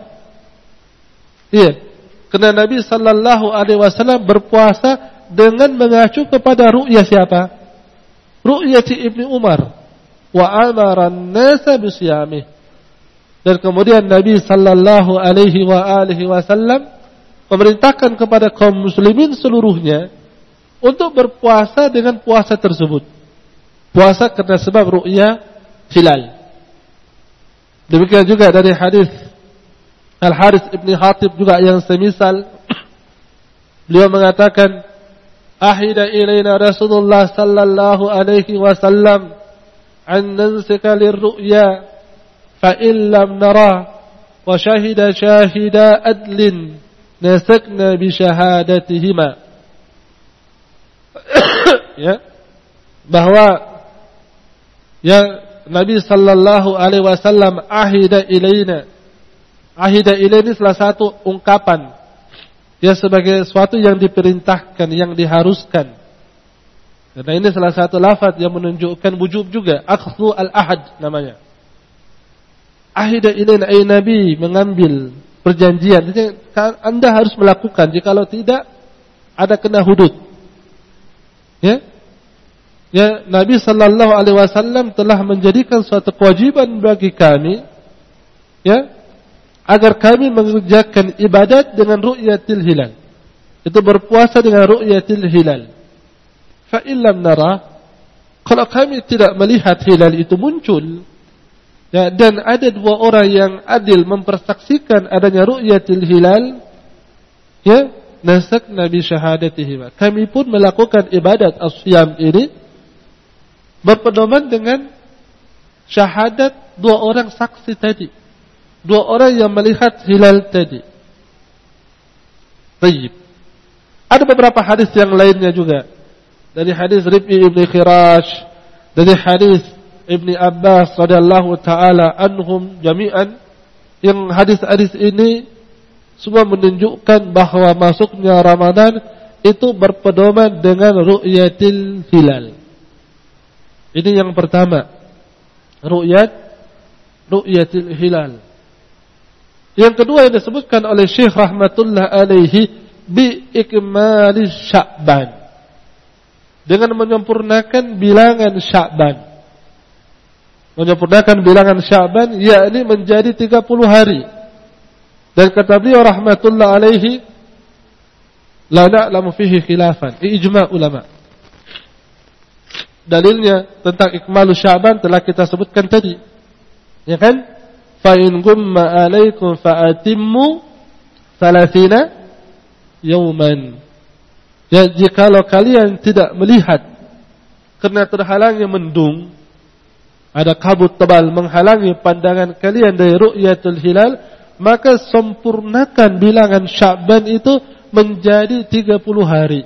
Iya. Karena Nabi sallallahu alaihi wasallam berpuasa dengan mengacu kepada ru'yah siapa? Ru'yati Ibnu Umar. Wa amara an-nasa bisiyamih. Dan kemudian Nabi sallallahu alaihi wa alihi wasallam memerintahkan kepada kaum muslimin seluruhnya untuk berpuasa dengan puasa tersebut. Puasa karena sebab ru'ya hilal. Demikian juga dari hadis Al-Harits ibn Hatib juga yang semisal. Beliau mengatakan, ahida ilaina Rasulullah sallallahu alaihi wasallam an nansika lirru'ya fa in lam nara wa syahida syahida adlin nasakna bi syahadatihima. Ya, bahwa ya Nabi sallallahu alaihi wasallam ahida ilaina. Ahida ilaina ini salah satu ungkapan ya sebagai sesuatu yang diperintahkan, yang diharuskan. Karena ini salah satu lafaz yang menunjukkan wujub juga, akhdhu al-ahad namanya. Ahida ilaina ay Nabi mengambil perjanjian. Jadi Anda harus melakukan, jikalau tidak ada kena hudud. Ya. Ya, Nabi sallallahu alaihi wasallam telah menjadikan suatu kewajiban bagi kami ya, agar kami mengerjakan ibadat dengan ru'yatil hilal. Itu berpuasa dengan ru'yatil hilal. Fa illam nara, kalau kami tidak melihat hilal itu muncul, ya, dan ada dua orang yang adil mempersaksikan adanya ru'yatil hilal, ya, nasakna bi syahadatihim. Kami pun melakukan ibadat as-siyam ini berpedoman dengan syahadat dua orang saksi tadi. Dua orang yang melihat hilal tadi. Baik. Ada beberapa hadis yang lainnya juga. Dari hadis Rib'i ibn Khirash, dari hadis Ibn Abbas radhiyallahu taala anhum jami'an, yang hadis-hadis ini semua menunjukkan bahwa masuknya Ramadan itu berpedoman dengan ru'yatil hilal. Ini yang pertama. Ru'yat ru'yatil hilal. Yang kedua yang disebutkan oleh Syekh rahmatullah alaihi bi ikmali Sya'ban. Dengan menyempurnakan bilangan Sya'ban. Menyempurnakan bilangan Sya'ban yakni menjadi tiga puluh hari. Dan kata beliau rahmatullah alaihi, la na'lamu fihi khilafan, ijma' ulama. Dalilnya tentang ikmalu Sya'ban telah kita sebutkan tadi. Ya kan? Fa in gumma alaikum fa atimmu thalathina yawman. Ya, jikalau kalian tidak melihat karena terhalangnya mendung, ada kabut tebal menghalangi pandangan kalian dari ru'yatul hilal, maka sempurnakan bilangan Sya'ban itu menjadi tiga puluh hari.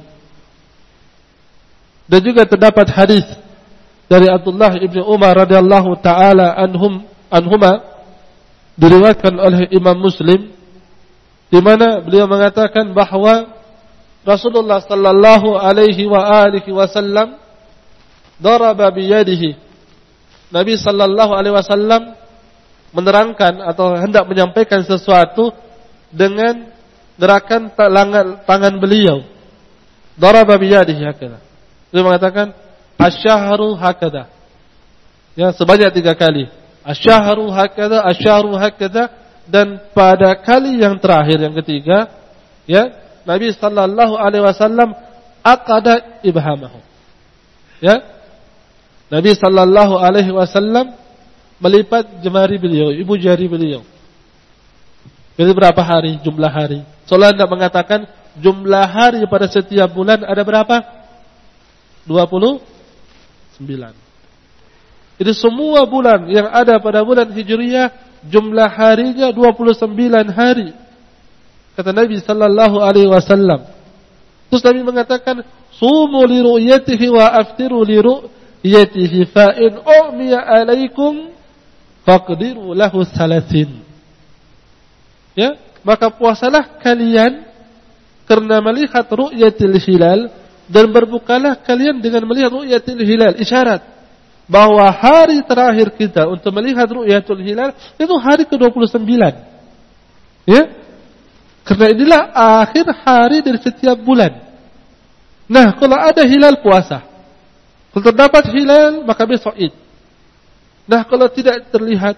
Dan juga terdapat hadis dari Abdullah ibn Umar radhiyallahu taala anhum anhuma, diriwayatkan oleh Imam Muslim, di mana beliau mengatakan bahwa Rasulullah sallallahu alaihi wa alihi wasallam daraba biyadihi. Nabi sallallahu alaihi wasallam menerangkan atau hendak menyampaikan sesuatu dengan gerakan tangan, tangan beliau. Daraba biyadihi hakada. Beliau mengatakan asyahru hakada. Ya, sebanyak tiga kali. Asyahru hakada, asyahru hakada, dan pada kali yang terakhir yang ketiga, ya, Nabi sallallahu alaihi wasallam aqada ibhamahu. Ya. Nabi sallallahu alaihi wasallam melipat jemari beliau, ibu jari beliau. Jadi berapa hari, jumlah hari? Soalnya hendak mengatakan jumlah hari pada setiap bulan ada berapa? dua puluh sembilan. Jadi semua bulan yang ada pada bulan Hijriyah jumlah harinya dua puluh sembilan hari. Kata Nabi sallallahu alaihi wasallam. Terus Nabi mengatakan, "Sumu li ru'yatihi wa aftiru li ru'yatihi fa in umiya alaikum faqdiru lahu salasin." Ya, maka puasalah kalian karena melihat ru'yatil hilal, dan berbukalah kalian dengan melihat ru'yatil hilal. Isyarat bahwa hari terakhir kita untuk melihat ru'yatul hilal itu hari ke dua puluh sembilan. Ya? Karena inilah akhir hari dari setiap bulan. Nah, kalau ada hilal puasa. Kalau terdapat hilal maka besok Id. Nah, kalau tidak terlihat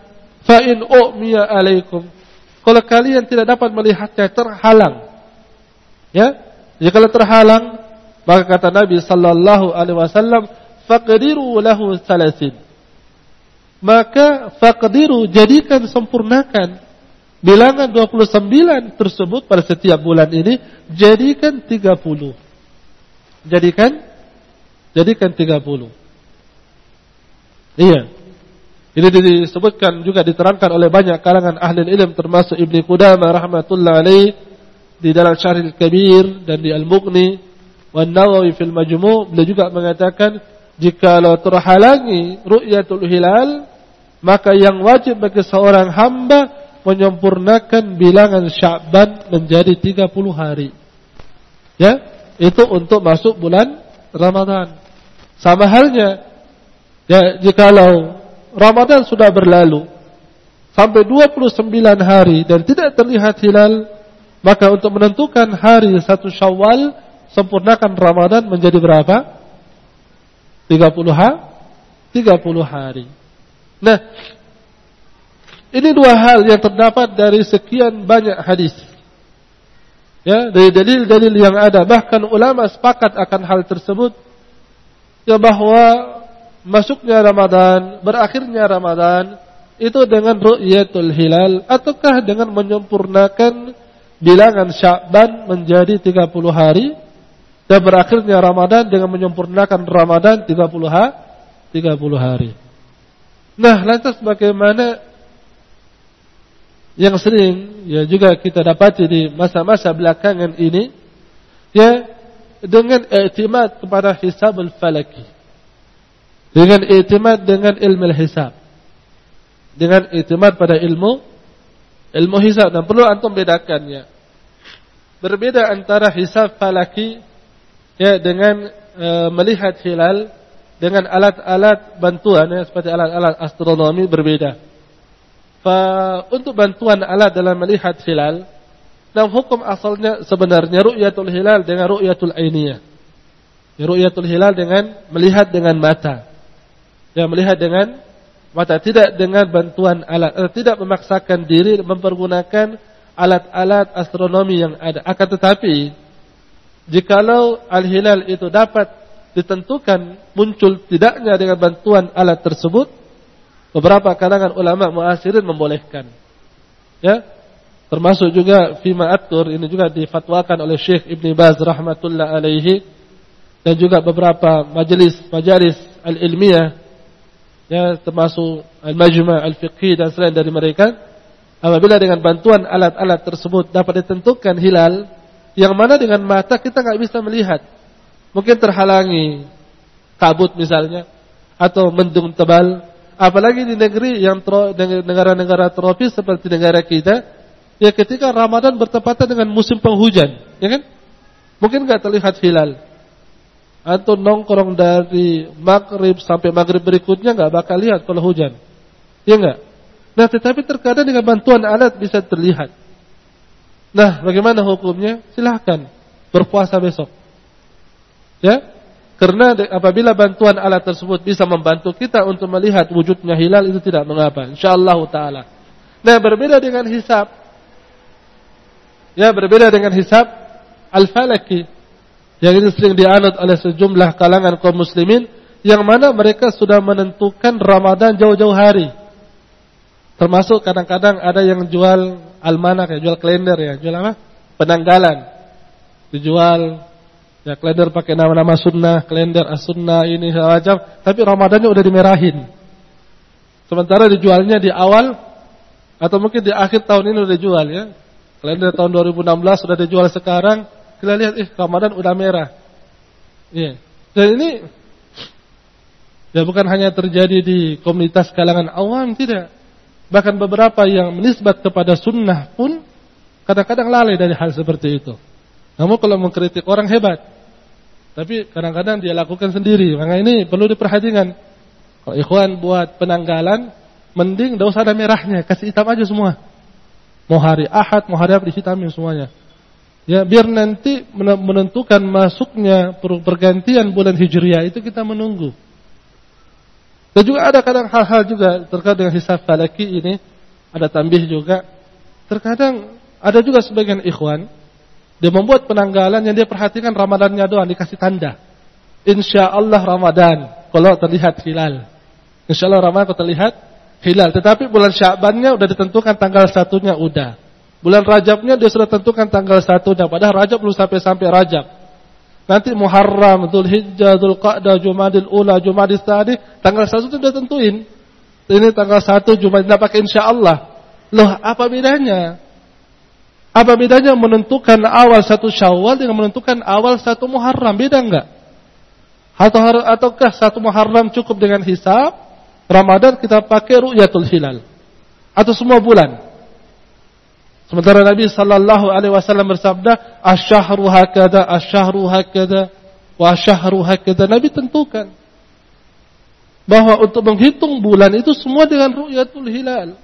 fa in u'miya alaikum, kalau kalian tidak dapat melihatnya, terhalang, ya, jika kalau terhalang, maka kata Nabi sallallahu alaihi wasallam, faqdiru lahu salasin, maka faqdiru, jadikan, sempurnakan bilangan dua puluh sembilan tersebut pada setiap bulan ini, jadikan tiga puluh. Jadikan jadikan tiga puluh. Iya. Ini disebutkan juga, diterangkan oleh banyak kalangan ahli ilmu termasuk Ibnu Qudamah rahmatullah alaih di dalam Syarh Al-Kabir dan di Al-Mughni, wa Nawawi fil Majmu'. Beliau juga mengatakan, jikalau terhalangi ru'yatul hilal, maka yang wajib bagi seorang hamba menyempurnakan bilangan Sya'ban menjadi tiga puluh hari. Ya, itu untuk masuk bulan Ramadan. Sama halnya, ya, jikalau Ramadan sudah berlalu sampai dua puluh sembilan hari dan tidak terlihat hilal, maka untuk menentukan hari satu Syawal, sempurnakan Ramadan menjadi berapa? tiga puluh ha? tiga puluh hari. Nah, ini dua hal yang terdapat dari sekian banyak hadis. Ya, dari dalil-dalil yang ada. Bahkan ulama sepakat akan hal tersebut, ya, bahwa masuknya Ramadan, berakhirnya Ramadan itu dengan ru'yatul hilal, ataukah dengan menyempurnakan bilangan Sya'ban menjadi tiga puluh hari, dan berakhirnya Ramadan dengan menyempurnakan Ramadan tiga puluh hari. Nah, lantas bagaimana yang sering, ya, juga kita dapati di masa-masa belakangan ini, ya, dengan i'timad kepada hisabul falaki, dengan i'timad dengan ilmu hisab, dengan i'timad pada ilmu ilmu hisab. Dan perlu antum bedakannya, berbeda antara hisab falaki, ya, dengan e, melihat hilal dengan alat-alat bantuan, ya, seperti alat-alat astronomi, berbeda. Fa, untuk bantuan alat dalam melihat hilal, dan hukum asalnya sebenarnya ru'yatul hilal dengan ru'yatul ainiyah. Ya, ru'yatul hilal dengan melihat dengan mata. Ya, melihat dengan mata, tidak dengan bantuan alat, eh, tidak memaksakan diri mempergunakan alat-alat astronomi yang ada. Akan tetapi, jikalau al-hilal itu dapat ditentukan muncul tidaknya dengan bantuan alat tersebut, beberapa kalangan ulama muasirin membolehkan. Ya, termasuk juga fima atur, ini juga difatwakan oleh Syekh Ibn Baz rahmatullah alaihi, dan juga beberapa majelis-majelis al-ilmiyah, ya, termasuk al-majma' al-fiqhi dan selain dari mereka, apabila dengan bantuan alat-alat tersebut dapat ditentukan hilal, yang mana dengan mata kita nggak bisa melihat, mungkin terhalangi kabut misalnya, atau mendung tebal. Apalagi di negeri yang tro, negara-negara tropis seperti negara kita, ya, ketika Ramadan bertepatan dengan musim penghujan, ya kan? Mungkin nggak terlihat hilal, atau nongkrong dari maghrib sampai maghrib berikutnya nggak bakal lihat kalau hujan, ya nggak? Nah, tetapi terkadang dengan bantuan alat bisa terlihat. Nah, bagaimana hukumnya? Silahkan berpuasa besok, ya. Karena apabila bantuan alat tersebut bisa membantu kita untuk melihat wujudnya hilal, itu tidak mengapa, insyaallah taala. Nah, berbeda dengan hisab, ya, berbeda dengan hisab al-falaki, yang itu sering dianut oleh sejumlah kalangan kaum muslimin, yang mana mereka sudah menentukan Ramadan jauh-jauh hari. Termasuk kadang-kadang ada yang jual almanak, ya, jual kalender, ya, jual apa? Penanggalan. Dijual, ya, kalender pakai nama-nama sunnah, kalender as-sunnah ini segala macam, tapi Ramadannya udah dimerahin. Sementara dijualnya di awal atau mungkin di akhir tahun ini udah dijual, ya. Kalender tahun dua ribu enam belas sudah dijual sekarang, kita lihat, ih, Ramadan udah merah. Iya. Dan ini, ya, bukan hanya terjadi di komunitas kalangan awam, tidak. Bahkan beberapa yang menisbat kepada sunnah pun kadang-kadang lalai dari hal seperti itu. Namun kalau mengkritik orang hebat, tapi kadang-kadang dia lakukan sendiri. Maka ini perlu diperhatikan. Kalau ikhwan buat penanggalan, mending tidak usah ada merahnya, kasih hitam aja semua. Mau hari Ahad, mau hari apa, dihitamin semuanya. Ya, biar nanti menentukan masuknya pergantian bulan Hijriah itu kita menunggu. Dan juga ada kadang hal-hal juga terkait dengan hisab falaki ini, ada tambih juga. Terkadang ada juga sebagian ikhwan, dia membuat penanggalan yang dia perhatikan Ramadannya doang, dikasih tanda. Insya Allah Ramadan, kalau terlihat hilal. Insya Allah Ramadan kalau terlihat hilal. Tetapi bulan Sya'bannya udah ditentukan tanggal satunya udah. Bulan Rajabnya dia sudah tentukan tanggal satunya. Padahal Rajab belum sampai-sampai Rajab. Nanti Muharram, Dzulhijjah, Dzulqa'dah, Jumadil Ula, Jumadil Tsani, tanggal satu itu udah tentuin. Ini tanggal satu Jumadil, tidak pakai insya Allah. Loh, apa bedanya? Apa bedanya menentukan awal satu Syawal dengan menentukan awal satu Muharram? Beda enggak? Atau ataukah satu Muharram cukup dengan hisab, Ramadan kita pakai ru'yatul hilal? Atau semua bulan? Sementara Nabi sallallahu alaihi wasallam bersabda, "Asy-syahru hakada, asy-syahru hakada, wa asy-syahru hakada." Nabi tentukan bahwa untuk menghitung bulan itu semua dengan ru'yatul hilal.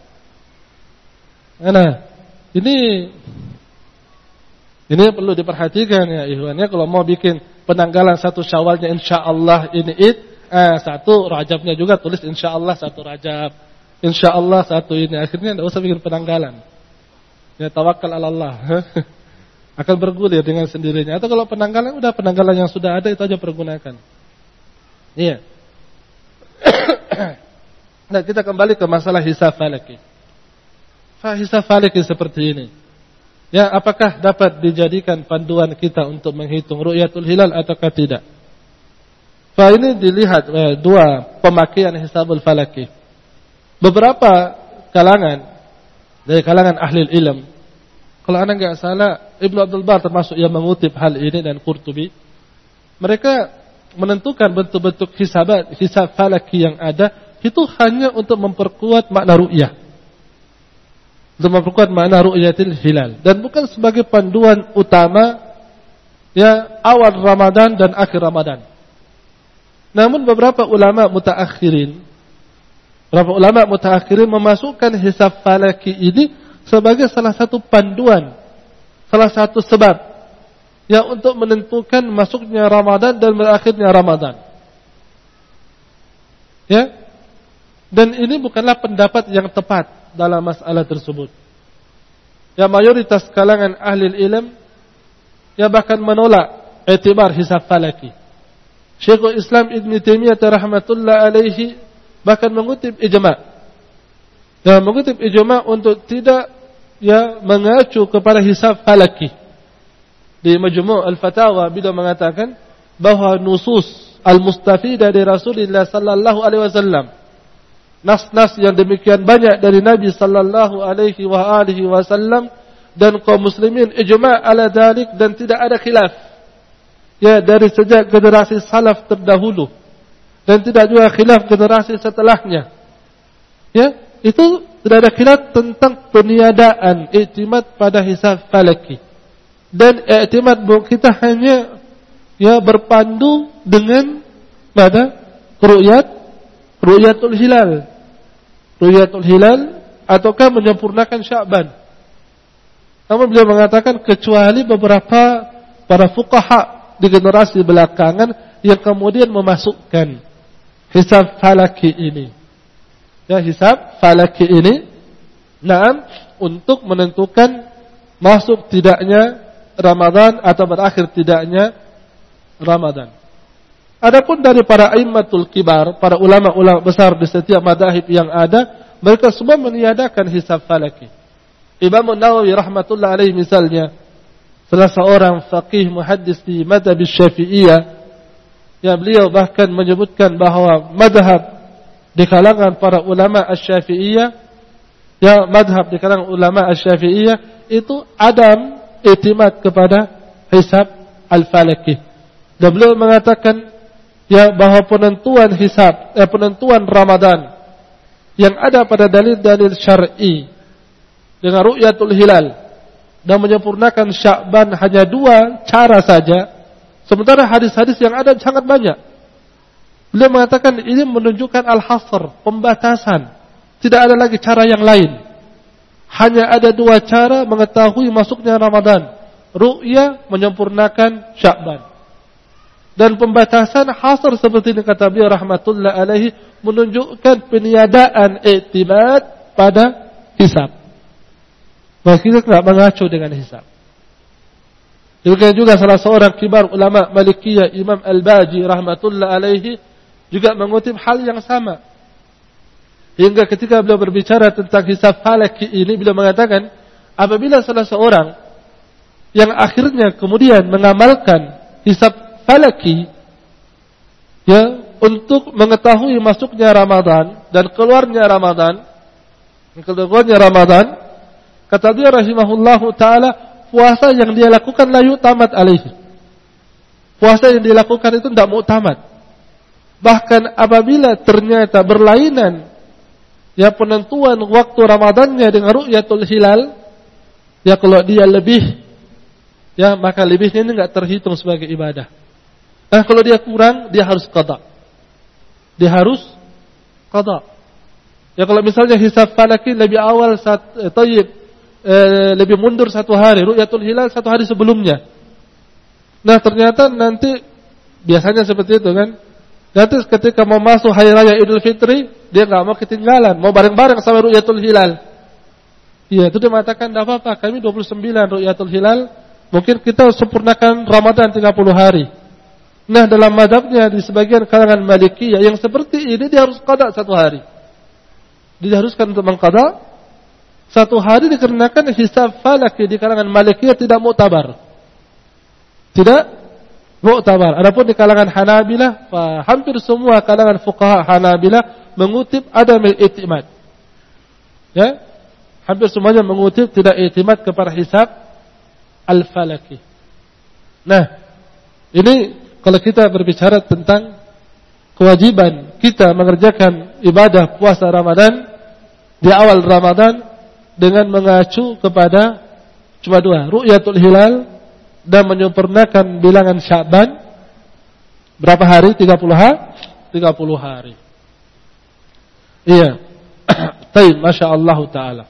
Nah, ini ini perlu diperhatikan ya ikhwannya, kalau mau bikin penanggalan satu Syawalnya insyaallah ini Id, eh, satu Rajabnya juga tulis insyaallah satu Rajab. Insyaallah satu ini, akhirnya enggak usah bikin penanggalan. Ya tawakal ala Allah. Akan bergulir dengan sendirinya. Atau kalau penanggalan, udah penanggalan yang sudah ada itu aja pergunakan. Iya. Nah, kita kembali ke masalah hisab falaki. Fa hisab falaki seperti ini. Ya, apakah dapat dijadikan panduan kita untuk menghitung ru'yatul hilal ataukah tidak? Fa ini dilihat eh, dua pemakaian hisabul falaki. Beberapa kalangan dari kalangan ahli ilm, kalau anda enggak salah, Ibnu Abdul Bar termasuk yang mengutip hal ini dan Qurtubi, mereka menentukan bentuk-bentuk hisabat, hisab falaki yang ada itu hanya untuk memperkuat makna ru'yah, untuk memperkuat makna ru'yatil hilal, dan bukan sebagai panduan utama ya awal Ramadan dan akhir Ramadan. Namun beberapa ulama mutaakhirin Beberapa ulama mutaakhirin memasukkan hisab falaki ini sebagai salah satu panduan, salah satu sebab yang untuk menentukan masuknya Ramadan dan berakhirnya Ramadan. Ya. Dan ini bukanlah pendapat yang tepat dalam masalah tersebut. Ya, mayoritas kalangan ahli ilm ya bahkan menolak i'tibar hisab falaki. Syekhul Islam Ibnu Taimiyah rahmatullah alaihi bahkan mengutip ijma'. Dan mengutip ijma' untuk tidak ya mengacu kepada hisab falaki. Di Majmu' al-Fatawa beliau mengatakan bahwa nusus al-mustafidah dari Rasulullah sallallahu alaihi wasallam, nas-nas yang demikian banyak dari Nabi sallallahu alaihi wa alihi wasallam dan kaum muslimin ijma' ala dzalik, dan tidak ada khilaf ya dari sejak generasi salaf terdahulu dan tidak juga khilaf generasi setelahnya. Ya, itu tidak ada khilaf tentang peniadaan i'timad pada hisab falaki. Dan i'timad kita hanya ya berpandu dengan pada ru'yat ru'yatul hilal. Ru'yatul hilal ataukah menyempurnakan Sya'ban. Namun beliau mengatakan kecuali beberapa para fuqaha di generasi belakangan yang kemudian memasukkan hisab falaki ini. Ya, hisab falaki ini naam untuk menentukan masuk tidaknya Ramadan atau berakhir tidaknya Ramadan. Adapun dari para aimmatul kibar, para ulama-ulama besar di setiap madhahib yang ada, mereka semua meniadakan hisab falaki. Imam Nawawi rahmatullah alaihi misalnya, salah seorang faqih muhaddis di madhab Syafi'iyah, ya beliau bahkan menyebutkan bahwa madhab di kalangan para ulama asy-Syafi'iyah, ya madhab di kalangan ulama asy-Syafi'iyah itu adam i'timad kepada hisab al-falaki. Dan beliau mengatakan ya bahwa penentuan hisab, eh, penentuan Ramadan yang ada pada dalil-dalil syar'i dengan ru'yatul hilal dan menyempurnakan Sya'ban hanya dua cara saja. Sementara hadis-hadis yang ada sangat banyak. Beliau mengatakan ini menunjukkan al-hasr, pembatasan. Tidak ada lagi cara yang lain. Hanya ada dua cara mengetahui masuknya Ramadan. Ru'ya menyempurnakan Sya'ban. Dan pembatasan hasr seperti ini kata beliau rahmatullah alaihi menunjukkan peniadaan i'timad pada hisab. Maka kita tidak mengacu dengan hisab. Demikian juga salah seorang kibar ulama Malikiyah Imam Al-Baji rahmatullah alaihi juga mengutip hal yang sama. Hingga ketika beliau berbicara tentang hisab falaki ini, beliau mengatakan, apabila salah seorang yang akhirnya kemudian mengamalkan hisab falaki, ya, untuk mengetahui masuknya Ramadan dan keluarnya Ramadan, keluarnya Ramadan, kata dia rahimahullahu taala, puasa yang dia lakukan la yu'tamad alaihi. Puasa yang dilakukan itu tidak mu'tamad. Bahkan apabila ternyata berlainan ya penentuan waktu Ramadannya dengan ru'yatul hilal, ya kalau dia lebih, ya maka lebihnya ini enggak terhitung sebagai ibadah. Nah, kalau dia kurang, dia harus qada. Dia harus qada. Ya kalau misalnya hisab falaki lebih awal saat eh, tayyib eh, lebih mundur satu hari, ru'yatul hilal satu hari sebelumnya. Nah, ternyata nanti biasanya seperti itu kan. Nanti ketika mau masuk hari raya Idul Fitri, dia enggak mau ketinggalan, mau bareng-bareng sama ru'yatul hilal. Iya, itu dia mengatakan, "Enggak apa-apa, kami dua puluh sembilan ru'yatul hilal, mungkin kita sempurnakan Ramadan tiga puluh hari." Nah, dalam mazhabnya di sebagian kalangan Malikiyah yang seperti ini dia harus qada satu hari. Dia diharuskan untuk mengqada satu hari dikarenakan hisab falaki di kalangan Malikiyah tidak mu'tabar. Tidak mu'tabar. Adapun di kalangan Hanabilah, hampir semua kalangan fuqaha Hanabilah mengutip adamul i'timad. Ya? Hampir semuanya mengutip tidak i'timad kepada hisab al-falaki. Nah, ini kalau kita berbicara tentang kewajiban kita mengerjakan ibadah puasa Ramadan di awal Ramadan dengan mengacu kepada cuma dua, ru'yatul hilal dan menyempurnakan bilangan Sya'ban berapa hari? tiga puluh hari. tiga puluh hari. Iya. Baik, masyaallah taala.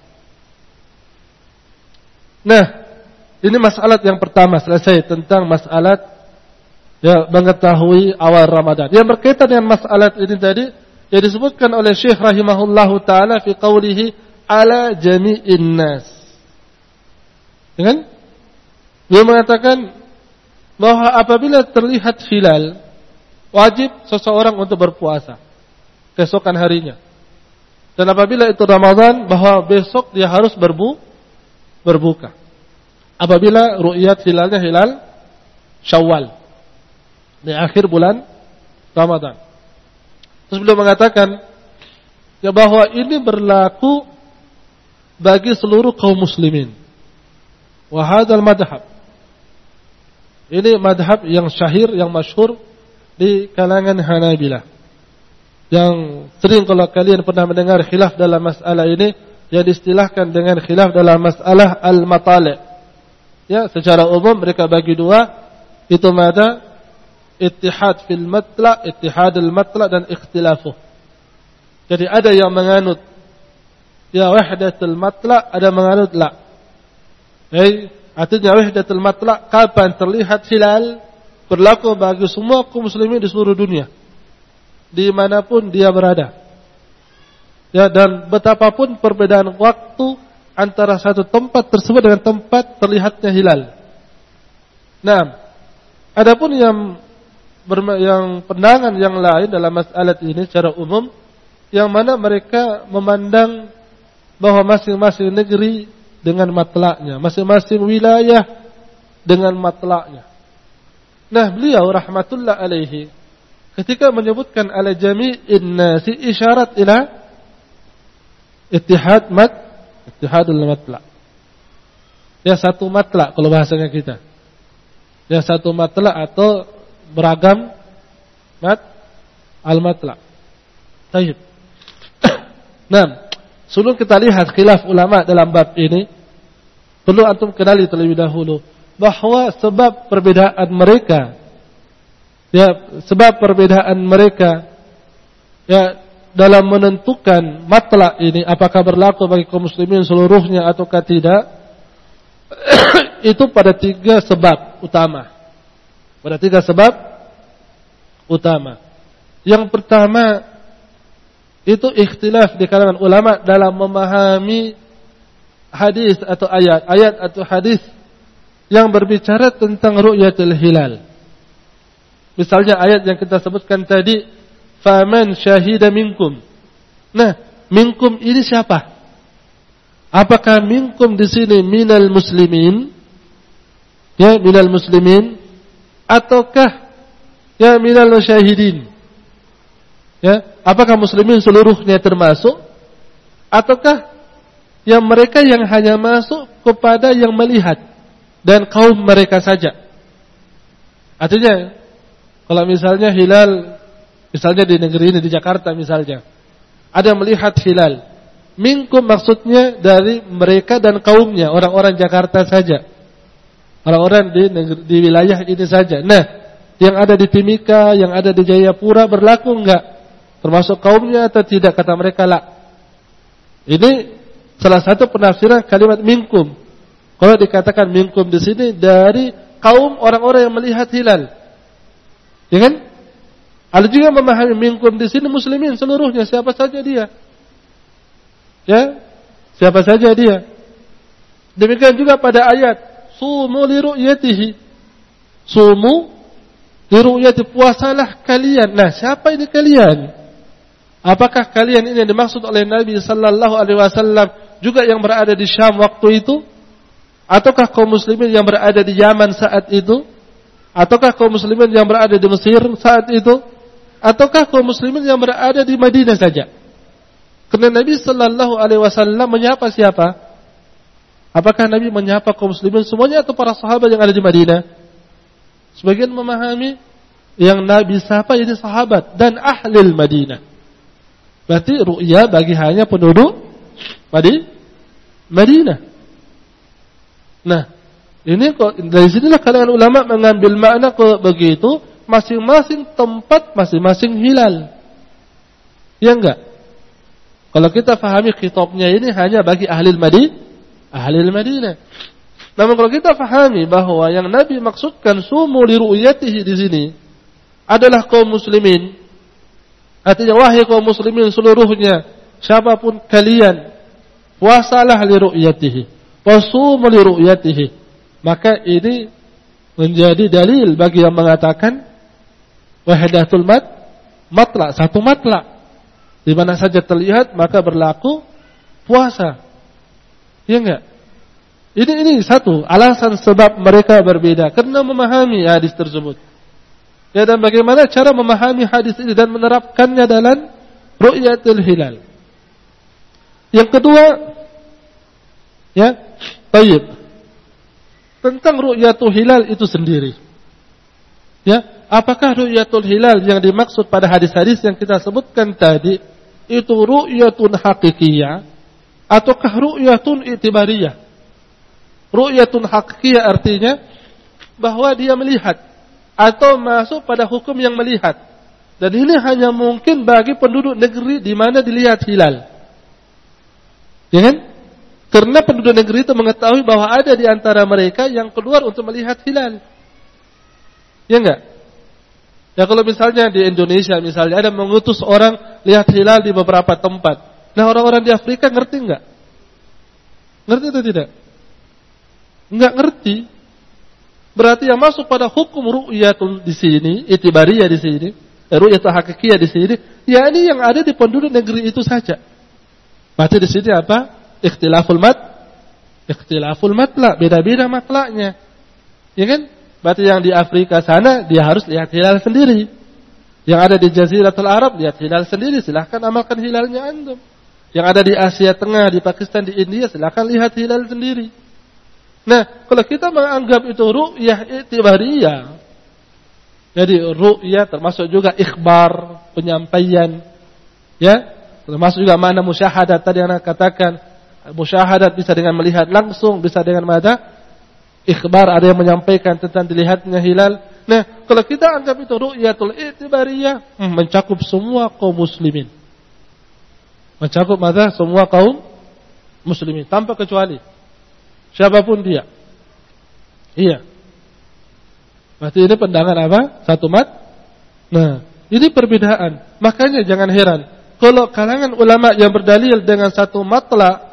Nah, ini masalah yang pertama selesai tentang masalah ya mengetahui awal Ramadan. Yang berkaitan dengan masalah ini tadi yang disebutkan oleh Syekh rahimahullahu taala fi qaulihi ala jami'in nas. Dengan dia mengatakan bahwa apabila terlihat hilal wajib seseorang untuk berpuasa keesokan harinya. Dan apabila itu Ramadan bahwa besok dia harus berbu berbuka. Apabila ru'yat hilalnya hilal Syawal di akhir bulan Ramadan. Terus beliau mengatakan ya bahwa ini berlaku bagi seluruh kaum muslimin. Wa hadzal madhhab. Ini madhab yang syahir, yang masyhur di kalangan Hanabilah. Yang sering kalau kalian pernah mendengar khilaf dalam masalah ini yang diistilahkan dengan khilaf dalam masalah al-matali'. Ya, secara umum mereka bagi dua, itu mada ittihad fil matla', ittihad al-matla' dan ikhtilafuh. Jadi ada yang menganut ya wahdatul matla', ada menganut la. Hey, artinya wahdatul matla' kapan terlihat hilal berlaku bagi semua kaum muslimin di seluruh dunia, dimanapun dia berada. Ya, dan betapapun perbedaan waktu antara satu tempat tersebut dengan tempat terlihatnya hilal. Nah, adapun yang yang pandangan yang lain dalam masalah ini secara umum, yang mana mereka memandang bahwa masing-masing negeri dengan matlaknya, masing-masing wilayah dengan matlaknya. Nah, beliau rahmatullah alaihi ketika menyebutkan ala jami'in nasi isyarat ila ittihad mat ittihadul matlak. Ya, satu matlak kalau bahasanya kita. Ya, satu matlak atau beragam mat al-matlak. Baik. Nah, sebelum kita lihat khilaf ulama dalam bab ini, perlu antum kenali terlebih dahulu bahwa sebab perbedaan mereka, ya, sebab perbedaan mereka ya dalam menentukan matlak ini apakah berlaku bagi kaum muslimin seluruhnya ataukah tidak, itu pada tiga sebab utama. Pada tiga sebab utama. Yang pertama itu ikhtilaf di kalangan ulama dalam memahami hadis atau ayat, ayat atau hadis yang berbicara tentang ru'yatul hilal. Misalnya ayat yang kita sebutkan tadi, faman syahida minkum. Nah, minkum ini siapa? Apakah minkum di sini minal muslimin? Ya, minal muslimin ataukah ya minal syahidin? Ya, apakah muslimin seluruhnya termasuk ataukah yang mereka yang hanya masuk kepada yang melihat dan kaum mereka saja? Artinya kalau misalnya hilal, misalnya di negeri ini, di Jakarta misalnya, ada melihat hilal, minkum maksudnya dari mereka dan kaumnya, orang-orang Jakarta saja, orang-orang di negeri, di wilayah ini saja. Nah, yang ada di Timika, yang ada di Jayapura berlaku enggak? Termasuk kaumnya atau tidak? Kata mereka lah. Ini salah satu penafsiran kalimat minkum. Kalau dikatakan minkum di sini dari kaum orang-orang yang melihat hilal. Ya kan? Ada juga memahami minkum di sini muslimin seluruhnya, siapa saja dia. Ya, siapa saja dia. Demikian juga pada ayat sumu li ru'yatihi. Sumu li ru'yati, puasalah kalian. Nah, siapa ini kalian? Apakah kalian ini yang dimaksud oleh Nabi sallallahu alaihi wasallam juga yang berada di Syam waktu itu? Ataukah kaum muslimin yang berada di Yaman saat itu? Ataukah kaum muslimin yang berada di Mesir saat itu? Ataukah kaum muslimin yang berada di Madinah saja? Karena Nabi sallallahu alaihi wasallam menyapa siapa? Apakah Nabi menyapa kaum muslimin semuanya atau para sahabat yang ada di Madinah? Sebagian memahami yang Nabi sapa ini sahabat dan ahlil Madinah. Berarti ru'ya bagi hanya penduduk Madinah. Nah, ini kok dari sinilah kalangan ulama mengambil makna kok begitu, masing-masing tempat, masing-masing hilal. Ya enggak? Kalau kita fahami khitabnya ini hanya bagi ahli Madinah, ahli Madinah. Namun kalau kita fahami bahwa yang Nabi maksudkan sumu li ru'yatihi di sini adalah kaum muslimin, artinya wahai kaum muslimin seluruhnya, siapapun kalian, puasalah li ru'yatihi, wasumu li ru'yatihi. Maka ini menjadi dalil bagi yang mengatakan wahdatul mat matla, satu matla, di mana saja terlihat maka berlaku puasa. Ya enggak? Ini ini satu alasan sebab mereka berbeda karena memahami hadis tersebut. Ya, dan bagaimana cara memahami hadis ini dan menerapkannya dalam ru'yatul hilal. Yang kedua, ya, baik. Tentang ru'yatul hilal itu sendiri. Ya, apakah ru'yatul hilal yang dimaksud pada hadis-hadis yang kita sebutkan tadi itu ru'yatun hakikiyah ataukah ru'yatun i'tibariyah? Ru'yatun hakikiyah artinya bahwa dia melihat atau masuk pada hukum yang melihat. Dan ini hanya mungkin bagi penduduk negeri di mana dilihat hilal. Ya kan? Karena penduduk negeri itu mengetahui bahwa ada di antara mereka yang keluar untuk melihat hilal. Ya enggak? Ya kalau misalnya di Indonesia misalnya ada mengutus orang lihat hilal di beberapa tempat. Nah, orang-orang di Afrika ngerti enggak? Ngerti atau tidak? Enggak ngerti. Berarti yang masuk pada hukum ru'yatul di sini, itibariyah di sini, ru'yatul hakikiyah di sini, ya ini yang ada di penduduk negeri itu saja. Berarti di sini apa? Ikhtilaful mat, ikhtilaful matla, beda-beda matlaknya. Ya kan? Berarti yang di Afrika sana dia harus lihat hilal sendiri. Yang ada di Jaziratul Arab lihat hilal sendiri, silahkan amalkan hilalnya antum. Yang ada di Asia Tengah, di Pakistan, di India, silahkan lihat hilal sendiri. Nah, kalau kita menganggap itu ru'yah i'tibariyah, jadi ru'yah termasuk juga ikhbar, penyampaian, ya, termasuk juga makna musyahadat tadi yang katakan. Musyahadat bisa dengan melihat langsung, bisa dengan mata. Ikhbar ada yang menyampaikan tentang dilihatnya hilal. Nah, kalau kita anggap itu ru'yatul i'tibariyah, hmm, mencakup semua kaum muslimin. Mencakup mata semua kaum muslimin tanpa kecuali. Siapapun dia. Iya. Berarti ini pandangan apa? Satu mat. Nah, ini perbedaan. Makanya jangan heran kalau kalangan ulama yang berdalil dengan satu matla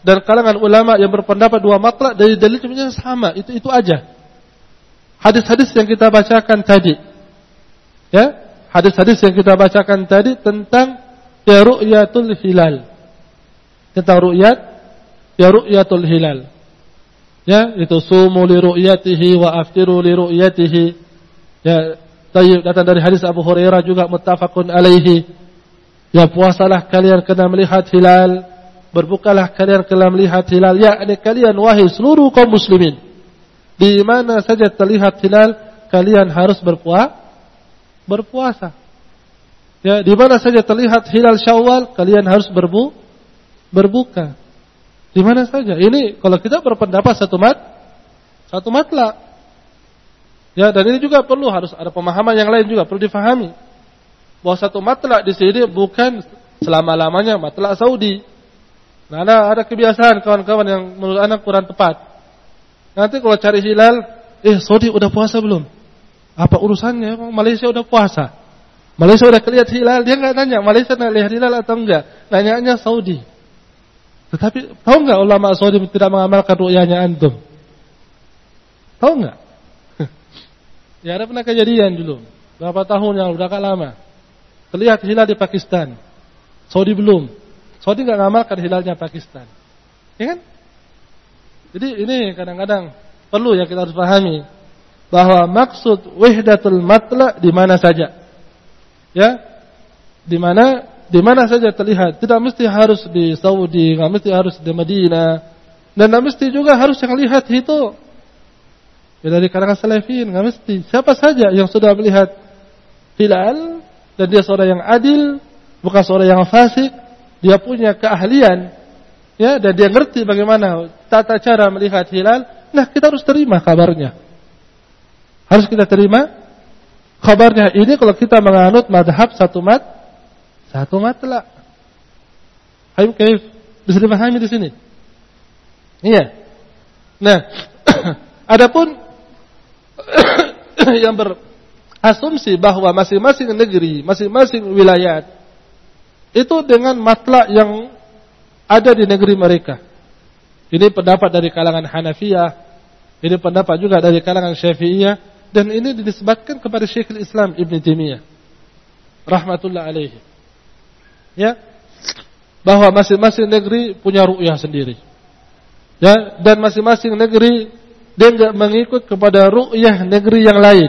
dan kalangan ulama yang berpendapat dua matlak dari dalilnya sama, itu itu aja. Hadis-hadis yang kita bacakan tadi, ya, hadis-hadis yang kita bacakan tadi tentang ya ru'yatul hilal, tentang ru'yat, ya ru'yatul hilal, ya, itu sumu li ru'yatihi wa aftiru li ru'yatihi, ya, tayyib, datang dari hadis Abu Hurairah juga muttafaqun alaihi, ya, puasalah kalian kena melihat hilal, berbukalah kalian kena melihat hilal, yakni kalian wahai seluruh kaum muslimin, di mana saja terlihat hilal kalian harus berpuasa, berpuasa. Ya, di mana saja terlihat hilal Syawal kalian harus berbu, berbuka. Di mana saja. Ini kalau kita berpendapat satu mat, satu matlak. Ya, dan ini juga perlu harus ada pemahaman yang lain juga perlu difahami. Bahwa satu matlak di sini bukan selama-lamanya matlak Saudi. Nah, ada, ada kebiasaan kawan-kawan yang menurut anak kurang tepat. Nanti kalau cari hilal, eh Saudi udah puasa belum? Apa urusannya? Malaysia udah puasa. Malaysia udah kelihatan hilal, dia nggak tanya Malaysia nak lihat hilal atau enggak. Nanyanya Saudi. Tetapi tahu nggak ulama Saudi tidak mengamalkan ru'yahnya antum? Tahu nggak? Ya ada pernah kejadian dulu. Berapa tahun yang udah agak lama. Terlihat hilal di Pakistan. Saudi belum. Saudi nggak mengamalkan hilalnya Pakistan. Ya kan? Jadi ini kadang-kadang perlu ya kita harus pahami bahwa maksud wahdatul matla di mana saja. Ya. Di mana di mana saja terlihat. Tidak mesti harus di Saudi, enggak mesti harus di Madinah. Dan enggak mesti juga harus yang lihat itu. Ya dari kalangan salafin, enggak mesti. Siapa saja yang sudah melihat hilal dan dia seorang yang adil, bukan seorang yang fasik, dia punya keahlian, ya, dan dia ngerti bagaimana tata cara melihat hilal, nah kita harus terima kabarnya. Harus kita terima kabarnya. Ini kalau kita menganut madhab satu mat, satu matlak. Hayu kaif bisa dipahami di sini. Iya. Nah, adapun yang berasumsi bahwa masing-masing negeri, masing-masing wilayah itu dengan matlak yang ada di negeri mereka. Ini pendapat dari kalangan Hanafiyah, ini pendapat juga dari kalangan Syafi'iyah, dan ini dinisbatkan kepada Syekhul Islam Ibn Taimiyah rahmatullah alaihi. Ya, bahwa masing-masing negeri punya ru'yah sendiri. Ya, dan masing-masing negeri dia enggak mengikut kepada ru'yah negeri yang lain.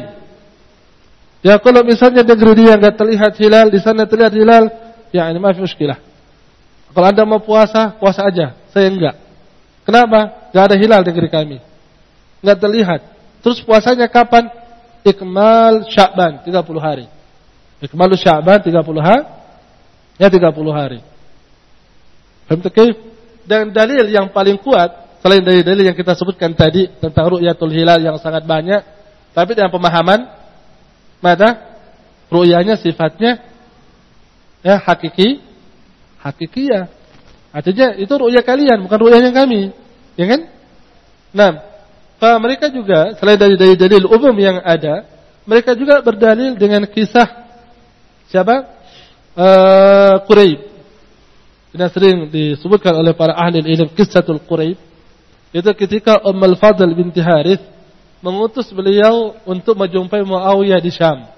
Ya, kalau misalnya negeri dia enggak terlihat hilal, di sana terlihat hilal, ya ini maaf muskilah. Kalau Anda mau puasa, puasa aja. Saya enggak. Kenapa? Enggak ada hilal di negeri kami. Enggak terlihat. Terus puasanya kapan? Ikmal Sya'ban, tiga puluh hari. Ikmal Sya'ban tiga puluh hari. Ya tiga puluh hari. Faham tak? Dan dalil yang paling kuat selain dari dalil yang kita sebutkan tadi tentang ru'yatul hilal yang sangat banyak, tapi dengan pemahaman mata ru'yahnya sifatnya ya hakiki, hakikiyah. Artinya itu ru'yah kalian, bukan ru'yahnya kami, ya kan? Nah, mereka juga selain dari dalil umum yang ada, mereka juga berdalil dengan kisah siapa? Uh, Quraib. Ini sering disebutkan oleh para ahli ilmu kisahul Quraib. Itu ketika Ummul Fadl binti Harith mengutus beliau untuk menjumpai Muawiyah di Syam.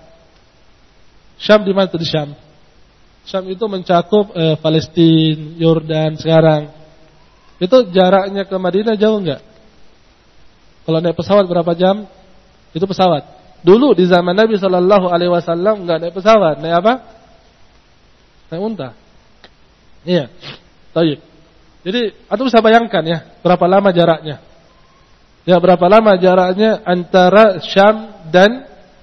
Syam di mana itu di Syam? Syam itu mencakup eh, Palestina, Yordan sekarang. Itu jaraknya ke Madinah jauh enggak? Kalau naik pesawat berapa jam? Itu pesawat. Dulu di zaman Nabi sallallahu alaihi wasallam enggak naik pesawat, naik apa? Naik unta. Iya. Baik. Jadi, antum bisa bayangkan ya, berapa lama jaraknya? Ya, berapa lama jaraknya antara Syam dan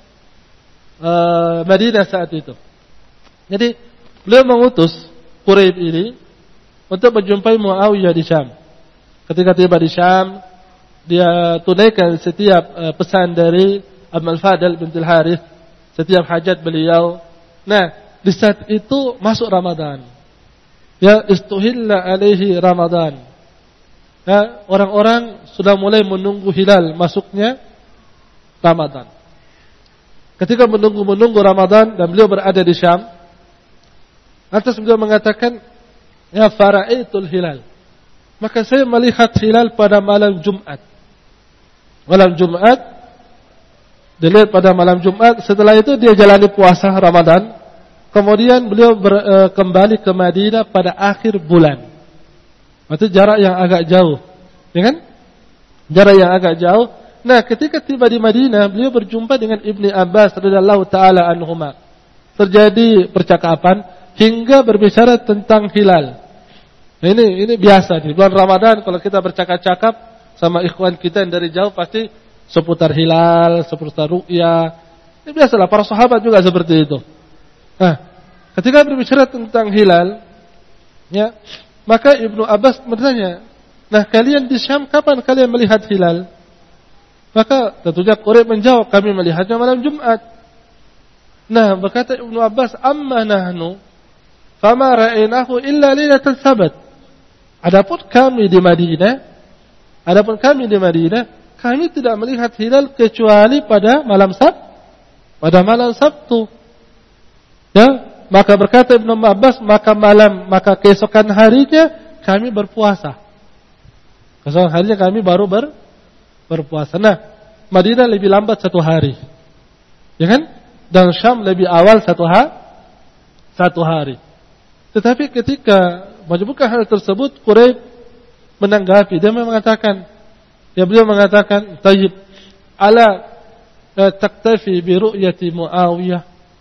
uh, Madinah saat itu. Jadi, beliau mengutus Quraib ini untuk menjumpai Muawiyah di Syam. Ketika tiba di Syam, dia tunaikan setiap uh, pesan dari Ummul Fadl bintul Harith, setiap hajat beliau. Nah, di saat itu masuk Ramadan. Ya, istuhilla alaihi Ramadan. Ya, orang-orang sudah mulai menunggu hilal masuknya Ramadan. Ketika menunggu-menunggu Ramadan dan beliau berada di Syam, atas beliau mengatakan, ya fara'aitul hilal. maka saya melihat hilal pada malam Jumat. Malam Jumat, dilihat pada malam Jumat. Setelah itu dia jalani puasa Ramadan. Kemudian beliau ber, e, kembali ke Madinah pada akhir bulan. Itu jarak yang agak jauh, ya kan? Jarak yang agak jauh. Nah, ketika tiba di Madinah, beliau berjumpa dengan Ibni Abbas radhiyallahu taala anhuma. Terjadi percakapan hingga berbicara tentang hilal. Nah, ini ini biasa di bulan Ramadan kalau kita bercakap-cakap sama ikhwan kita yang dari jauh pasti seputar hilal, seputar ru'ya. Ini biasalah, para sahabat juga seperti itu. Nah, ketika berbicara tentang hilal, ya, maka Ibnu Abbas bertanya, "Nah, kalian di Syam kapan kalian melihat hilal?" Maka tentunya Quraib menjawab, "Kami melihatnya malam Jumat." Nah, berkata Ibnu Abbas, "Amma nahnu fama ra'aynahu illa lailatal sabat." Adapun kami di Madinah, adapun kami di Madinah, kami tidak melihat hilal kecuali pada malam Sabt, pada malam Sabtu. Ya, maka berkata Ibnu Abbas, maka malam, maka keesokan harinya kami berpuasa. Keesokan harinya kami baru ber, berpuasa. Nah, Madinah lebih lambat satu hari, ya kan? Dan Syam lebih awal satu hari, satu hari. Tetapi ketika menyebutkan hal tersebut, Quraib menanggapi, dia mengatakan, ya beliau mengatakan, "Tayyib, ala taktafi bi ru'yati Muawiyah,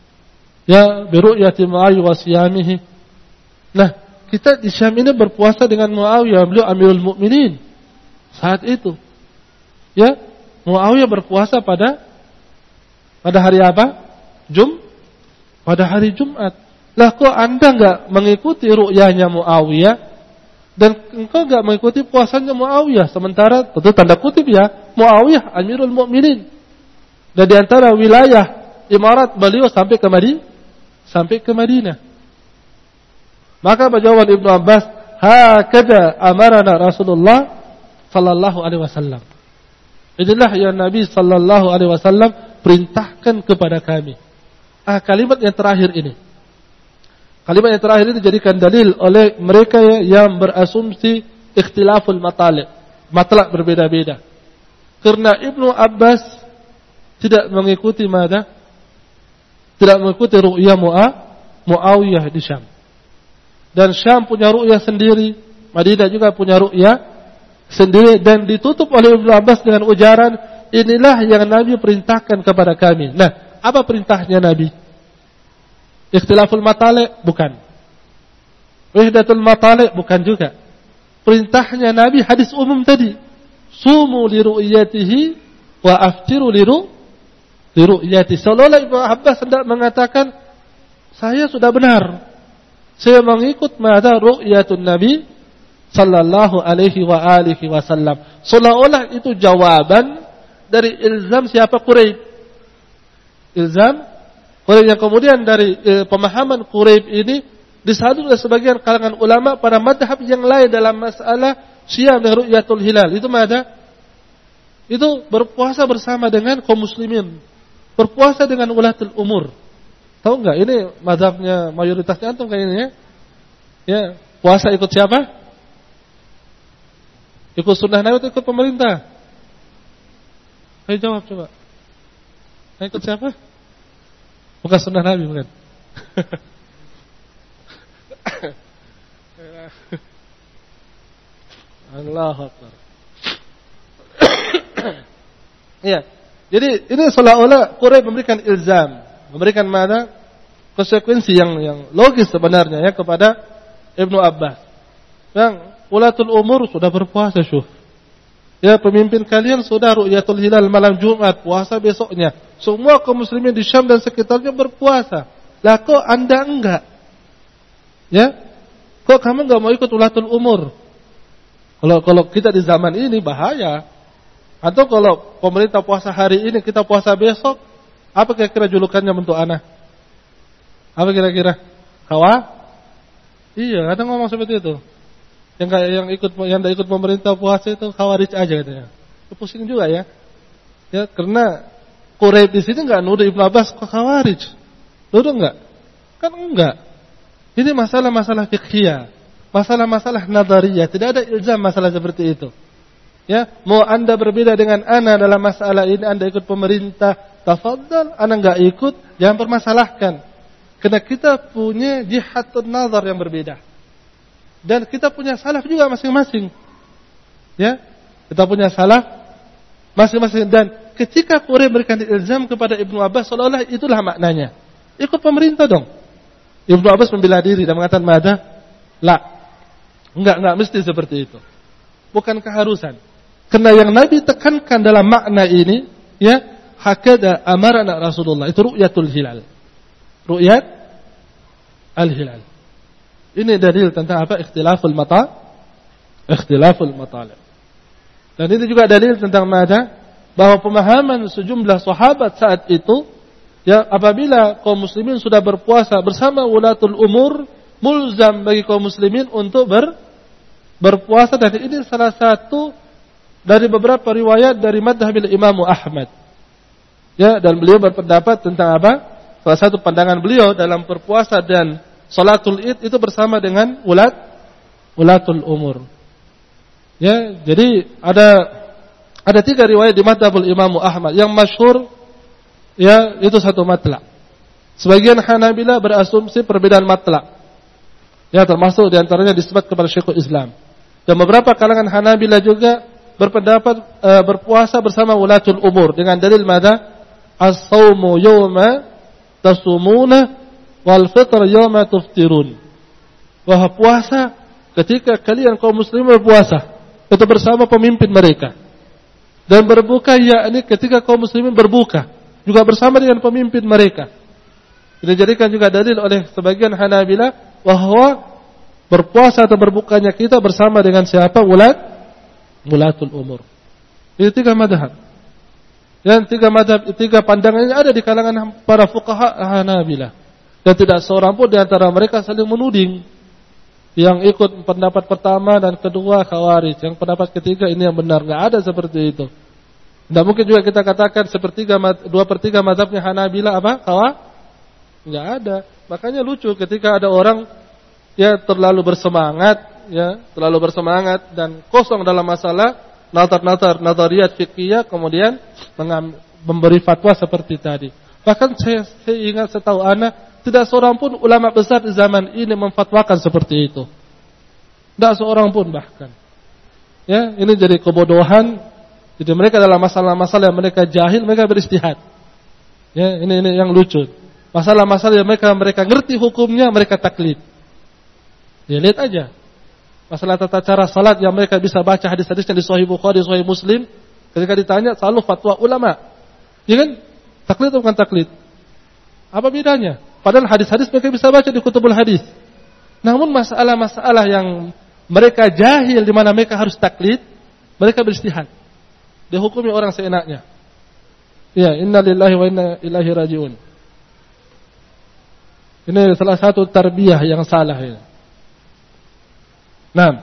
ya bi ru'yati Muawiyah wa siyamihi." Nah, kita di Syam ini berpuasa dengan Muawiyah, beliau Amirul Mukminin saat itu. Ya, Muawiyah berpuasa pada pada hari apa? Jum, pada hari Jumat. Lah kok Anda enggak mengikuti ru'yahnya Muawiyah dan engkau enggak mengikuti puasanya Muawiyah, sementara tentu tanda kutip ya, Muawiyah Amirul Mukminin. Dan di antara wilayah imarat beliau sampai ke Madinah, sampai ke Madinah. Maka berjawab Ibnu Abbas, "Hakada amarana Rasulullah sallallahu alaihi wasallam." Inilah yang Nabi sallallahu alaihi wasallam perintahkan kepada kami. Ah, kalimat yang terakhir ini. Kalimat yang terakhir ini dijadikan dalil oleh mereka yang berasumsi ikhtilaful matali', matlak berbeda-beda. Karena Ibnu Abbas tidak mengikuti mana? Tidak mengikuti ru'yah Muawiyah di Syam. Dan Syam punya ru'yah sendiri, Madinah juga punya ru'yah sendiri, dan ditutup oleh Ibnu Abbas dengan ujaran, "Inilah yang Nabi perintahkan kepada kami." Nah, apa perintahnya Nabi? Ikhtilaful matali' bukan. Wahdatul matali' bukan juga. Perintahnya Nabi hadis umum tadi. Sumu li ru'yatihi wa aftiru li ru'yatihi. Seolah-olah Ibnu Abbas hendak mengatakan, saya sudah benar. Saya mengikut mada ru'yatun Nabi sallallahu alaihi wa alihi wasallam. Seolah-olah itu jawaban dari ilzam siapa? Quraib. Ilzam Quraib yang kemudian dari e, pemahaman Quraib ini disadari oleh sebagian kalangan ulama pada madhab yang lain dalam masalah siyam dan ru'yatul hilal. Itu mana? Itu berpuasa bersama dengan kaum muslimin, berpuasa dengan ulatul umur. Tahu enggak ini madhabnya mayoritasnya antum kayaknya ya? Ya, puasa ikut siapa? Ikut sunnah Nabi atau ikut pemerintah? Ayo jawab coba. Ikut siapa? Bukan sunnah Nabi bukan? Allahu Akbar. Ya, jadi ini seolah-olah Quraisy memberikan ilzam, memberikan mana konsekuensi yang yang logis sebenarnya ya kepada Ibnu Abbas. Yang ulatul umur sudah berpuasa syuf. Ya, pemimpin kalian sudah ru'yatul hilal malam Jumat, puasa besoknya. Semua kaum muslimin di Syam dan sekitarnya berpuasa. Lah kok Anda enggak? Ya? Kok kamu enggak mau ikut ulatul umur? Kalau kalau kita di zaman ini bahaya. Atau kalau pemerintah puasa hari ini, kita puasa besok, apa kira-kira julukannya bentuk anak? Apa kira-kira? Kawa? Iya, kadang ngomong seperti itu. Yang kayak yang ikut yang tidak ikut pemerintah puasa itu khawarij aja katanya. Itu pusing juga ya. Ya, karena Quraib di sini enggak nuduh Ibnu Abbas kok khawarij. Nuduh enggak? Kan enggak. Ini masalah-masalah fiqhiyah. masalah-masalah nadariyah, tidak ada ilzam masalah seperti itu. Ya, mau Anda berbeda dengan ana dalam masalah ini, Anda ikut pemerintah, tafadhal. Anda enggak ikut, jangan permasalahkan. Karena kita punya jihatun nazar yang berbeda. Dan kita punya salaf juga masing-masing. Ya, kita punya salaf masing-masing. Dan ketika Quraisy memberikan ilzam kepada Ibnu Abbas, seolah-olah itulah maknanya. Ikut pemerintah dong. Ibnu Abbas membela diri dan mengatakan mada, la. Enggak, enggak mesti seperti itu. Bukan keharusan. Karena yang Nabi tekankan dalam makna ini, ya, hakada amarana Rasulullah, itu ru'yatul hilal. Ru'yat al-hilal. Ini dalil tentang apa? Ikhtilaful mata, ikhtilaful matalib. Dan itu juga dalil tentang mada, bahwa pemahaman sejumlah sahabat saat itu, ya, apabila kaum muslimin sudah berpuasa bersama ulatul umur, mulzam bagi kaum muslimin untuk ber, berpuasa. Dan ini salah satu dari beberapa riwayat dari madhabil Imam Ahmad. Ya, dan beliau berpendapat tentang apa? Salah satu pandangan beliau dalam berpuasa dan salatul id itu bersama dengan ulat ulatul umur. Ya, jadi ada ada tiga riwayat di madhabul Imam Ahmad. Yang masyhur, ya, itu satu matlak. Sebagian Hanabila berasumsi perbedaan matlak. Ya, termasuk diantaranya disebut kepada Syekhul Islam. Dan beberapa kalangan Hanabila juga berpendapat e, berpuasa bersama ulatul umur dengan dalil mada? As-saumu yawma tasumuna wal fitr yawma tuftirun. Bahwa puasa ketika kalian kaum muslimin berpuasa itu bersama pemimpin mereka. Dan berbuka yakni ketika kaum muslimin berbuka juga bersama dengan pemimpin mereka. Dijadikan juga dalil oleh sebagian Hanabila bahwa berpuasa atau berbukanya kita bersama dengan siapa? Ulat Mulatul umur. Ini tiga madhab. Dan tiga madhab, tiga pandangannya ada di kalangan para fuqaha Hanabilah. Dan tidak seorang pun di antara mereka saling menuding. Yang ikut pendapat pertama dan kedua Khawarij, yang pendapat ketiga ini yang benar. Tidak ada seperti itu. Tidak mungkin juga kita katakan sepertiga, dua per tiga madhabnya Hanabilah apa? Khawa? Tidak ada. Makanya lucu ketika ada orang ya terlalu bersemangat, ya, terlalu bersemangat dan kosong dalam masalah nazar-nazar, nazariyat fiqhiyah, kemudian memberi fatwa seperti tadi. Bahkan saya, saya ingat setahu ana, tidak seorang pun ulama besar di zaman ini memfatwakan seperti itu. Tidak seorang pun bahkan. Ya, ini jadi kebodohan. Jadi mereka dalam masalah-masalah yang mereka jahil, mereka beristihad. Ya, ini ini yang lucu. Masalah-masalah yang mereka mereka ngerti hukumnya, mereka taklid. Ya, lihat aja. Masalah tata cara salat yang mereka bisa baca hadis-hadisnya di Sahih Bukhari, Sahih Muslim, ketika ditanya selalu fatwa ulama. Ya kan? Taklid atau bukan taklid? Apa bedanya? Padahal hadis-hadis mereka bisa baca di kutubul hadis. Namun masalah-masalah yang mereka jahil di mana mereka harus taklid, mereka beristihad. Dihukumi orang seenaknya. Ya, inna lillahi wa inna ilaihi rajiun. Ini salah satu tarbiyah yang salah ya. Nah,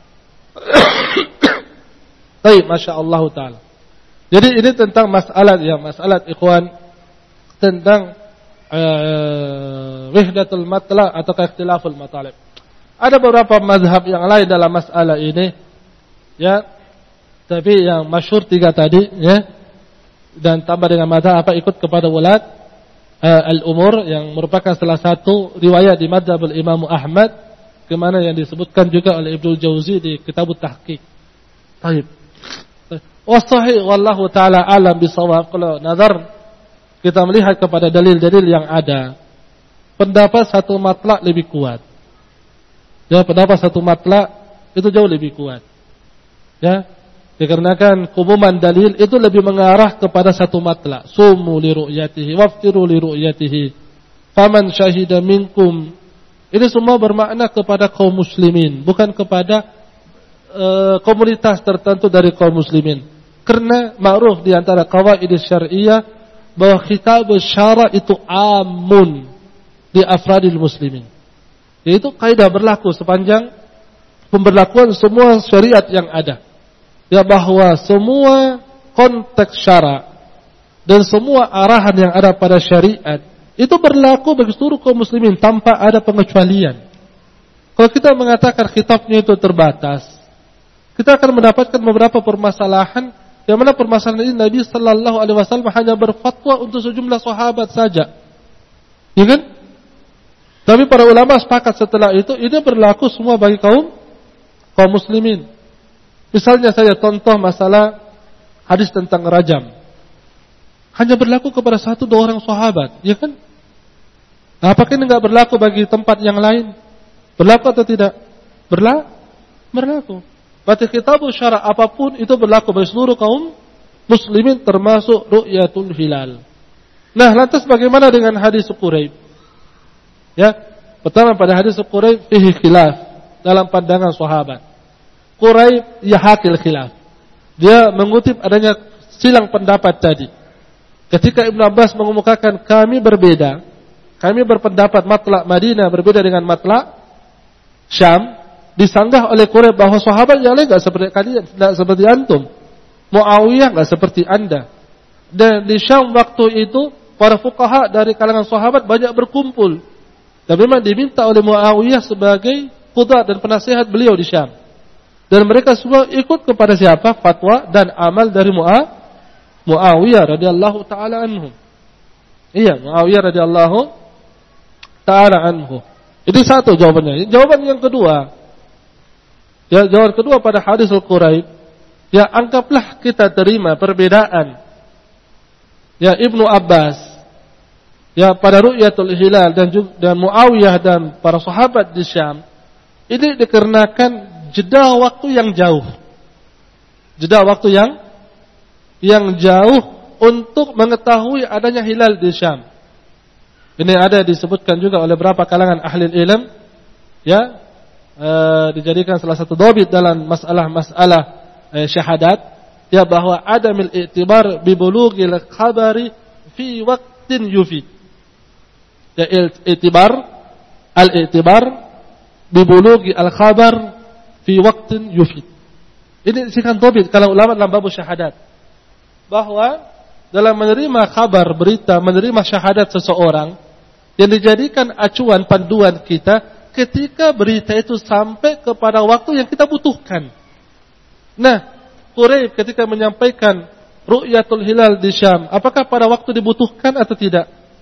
baik, masya Allah taala. Jadi ini tentang masalah ya, masalah ikhwan tentang uh, wahdatul matla atau ikhtilaful matalib. Ada beberapa mazhab yang lain dalam masalah ini, ya. Tapi yang masyhur tiga tadi, ya. Dan tambah dengan mazhab apa ikut kepada ulat uh, al-umur yang merupakan salah satu riwayat di madhabul Imam Ahmad. Kemana yang disebutkan juga oleh Ibnu Jauzi di Kitabut Tahqiq. Baik. Wasahih wallahu taala alam bisawab. Kalau nazar kita melihat kepada dalil-dalil yang ada, pendapat satu matlak lebih kuat. Ya, pendapat satu matlak itu jauh lebih kuat. Ya, dikarenakan umuman dalil itu lebih mengarah kepada satu matlak. Sumu li ru'yatihi waftiru li ru'yatihi. Faman syahida minkum. Ini semua bermakna kepada kaum muslimin, bukan kepada uh, komunitas tertentu dari kaum muslimin. Karena ma'ruf di antara qawaid syar'iyyah bahwa khitab syara' itu amun di afradil muslimin. Yaitu kaidah berlaku sepanjang pemberlakuan semua syariat yang ada. Ya, bahwa semua konteks syara' dan semua arahan yang ada pada syariat itu berlaku bagi seluruh kaum muslimin tanpa ada pengecualian. Kalau kita mengatakan khitabnya itu terbatas, kita akan mendapatkan beberapa permasalahan, yang mana permasalahan ini Nabi Sallallahu Alaihi Wasallam hanya berfatwa untuk sejumlah sahabat saja, ya kan? Tapi para ulama sepakat setelah itu, ini berlaku semua bagi kaum kaum muslimin. Misalnya saya contoh masalah hadis tentang rajam, hanya berlaku kepada satu dua orang sahabat, ya kan? Nah, apakah ini nggak berlaku bagi tempat yang lain? Berlaku atau tidak? Berla? Berlaku. Berarti kitab syara apapun itu berlaku bagi seluruh kaum muslimin termasuk ru'yatul hilal. Nah, lantas bagaimana dengan hadis Quraib? Ya, pertama pada hadis Quraib fihi khilaf dalam pandangan sahabat. Quraib yahakil khilaf. Dia mengutip adanya silang pendapat tadi. Ketika Ibnu Abbas mengemukakan kami berbeda, kami berpendapat matlak Madinah berbeda dengan matlak Syam, disanggah oleh Quraib bahwa sahabat yang lain enggak seperti kalian, enggak seperti antum. Muawiyah enggak seperti Anda. Dan di Syam waktu itu para fuqaha dari kalangan sahabat banyak berkumpul. Dan memang diminta oleh Muawiyah sebagai qudhat dan penasihat beliau di Syam. Dan mereka semua ikut kepada siapa? Fatwa dan amal dari Mu'a Muawiyah radhiyallahu taala anhu. Iya, Muawiyah radhiyallahu taala anhu. Itu satu jawabannya. Jawaban yang kedua, ya, jawaban kedua pada hadis Al-Quraib, ya anggaplah kita terima perbedaan ya Ibnu Abbas ya pada ru'yatul hilal dan juga dan Muawiyah dan para sahabat di Syam. Ini dikarenakan jeda waktu yang jauh. Jeda waktu yang yang jauh untuk mengetahui adanya hilal di Syam. Ini ada disebutkan juga oleh beberapa kalangan ahli ilmu, ya, e, dijadikan salah satu dhabit dalam masalah-masalah e, syahadat, ya bahwa adamil i'tibar bi bulughil khabari fi waqtin yufid. Ya, i'tibar al-i'tibar bi bulughi al-khabar fi waqtin yufid. Ini disikan dhabit kalau ulama dalam bab syahadat, bahwa dalam menerima kabar, berita, menerima syahadat seseorang, yang dijadikan acuan panduan kita ketika berita itu sampai kepada waktu yang kita butuhkan. Nah, Quraib ketika menyampaikan ru'yatul hilal di Syam, apakah pada waktu dibutuhkan atau tidak?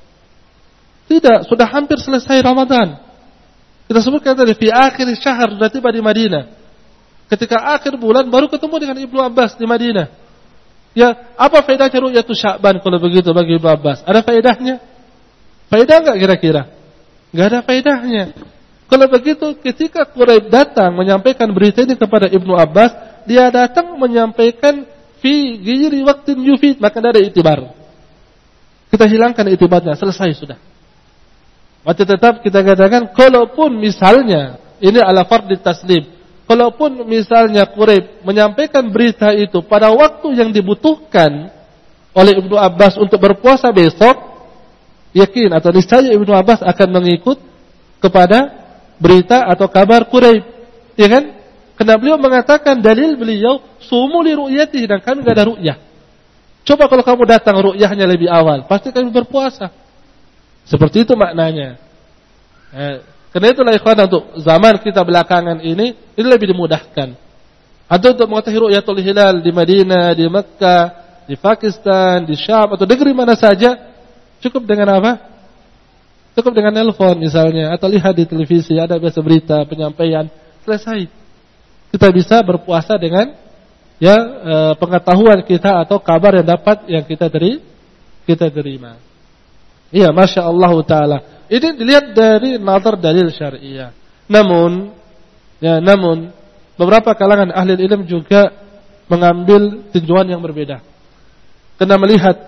Tidak, sudah hampir selesai Ramadan. Kita sebutkan tadi, fi akhir syahr, sudah tiba di Madinah. Ketika akhir bulan baru ketemu dengan Ibnu Abbas di Madinah. Ya, apa faedahnya ru'yatul Sya'ban kalau begitu bagi Ibnu Abbas? Ada faedahnya? Faedah enggak kira-kira? Enggak ada faedahnya. Kalau begitu, ketika Quraib datang menyampaikan berita ini kepada Ibnu Abbas, dia datang menyampaikan fi ghairi waqtin yufid, maka tidak ada itibar. Kita hilangkan itibarnya, selesai sudah. Maka tetap kita katakan, kalaupun misalnya ini ala fardhi taslim, kalaupun misalnya Quraib menyampaikan berita itu pada waktu yang dibutuhkan oleh Ibnu Abbas untuk berpuasa besok, yakin atau niscaya Ibnu Abbas akan mengikut kepada berita atau kabar Quraib, ya kan? Karena beliau mengatakan dalil beliau sumu li ru'yati, dan kami enggak ada ru'yah. Coba kalau kamu datang ru'yahnya lebih awal, pasti kami berpuasa. Seperti itu maknanya. Eh, karena itulah ikhwan, untuk zaman kita belakangan ini ini lebih dimudahkan. Atau untuk mengetahui ru'yatul hilal di Madinah, di Mekkah, di Pakistan, di Syam atau negeri mana saja, cukup dengan apa? Cukup dengan nelpon misalnya, atau lihat di televisi, ada biasa berita, penyampaian, selesai. Kita bisa berpuasa dengan ya e, pengetahuan kita atau kabar yang dapat yang kita teri, kita terima. Iya, masya Allah taala. Ini dilihat dari nazar dalil syariah. Namun, ya namun beberapa kalangan ahli ilmu juga mengambil tinjauan yang berbeda. Karena melihat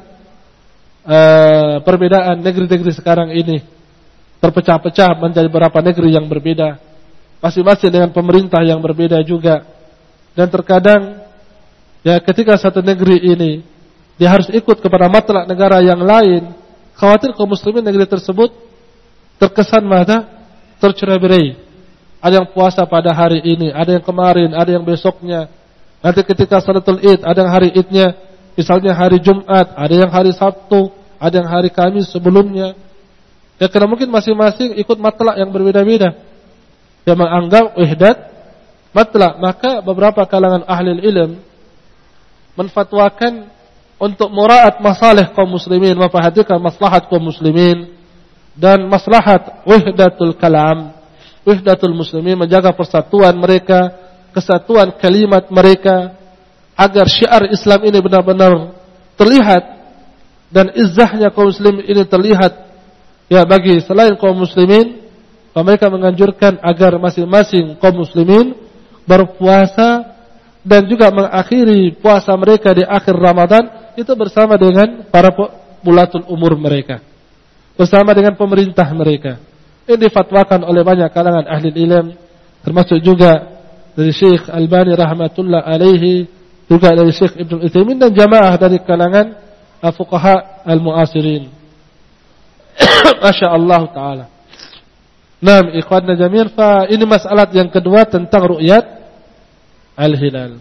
Uh, perbedaan negeri-negeri sekarang ini terpecah-pecah menjadi beberapa negeri yang berbeda, masing-masing dengan pemerintah yang berbeda juga. Dan terkadang ya ketika satu negeri ini dia harus ikut kepada matlak negara yang lain, khawatir kaum muslimin negeri tersebut terkesan mata tercerai-berai. Ada yang puasa pada hari ini, ada yang kemarin, ada yang besoknya. Nanti ketika salatul Id, ada yang hari Idnya misalnya hari Jumat, ada yang hari Sabtu, ada yang hari Kamis sebelumnya. Ya karena mungkin masing-masing ikut matlak yang berbeda-beda. yang menganggap wahdat mutlak, maka beberapa kalangan ahli ilm menfatwakan untuk muraat masalih kaum muslimin, memperhatikan maslahat kaum muslimin dan maslahat wahdatul kalam, wahdatul muslimin, menjaga persatuan mereka, kesatuan kalimat mereka, agar syiar Islam ini benar-benar terlihat dan izzahnya kaum muslimin ini terlihat ya bagi selain kaum muslimin. Mereka menganjurkan agar masing-masing kaum muslimin berpuasa dan juga mengakhiri puasa mereka di akhir Ramadan itu bersama dengan para ulatul umur mereka, bersama dengan pemerintah mereka. Ini difatwakan oleh banyak kalangan ahli ilmu, termasuk juga dari Syekh Albani rahmatullah alaihi, juga dari Syekh Ibnu Utsaimin dan jamaah dari kalangan fuqaha al-muasirin. Masya Allah taala. Naam ikhwanna jami'an, fa ini masalah yang kedua tentang ru'yat al-hilal.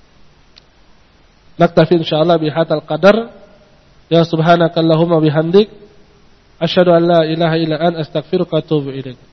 Naktafi insyaallah bihadzal qadar. Ya subhanakallahumma bihamdik asyhadu an la ilaha illa anta astaghfiruka wa atubu ilaik.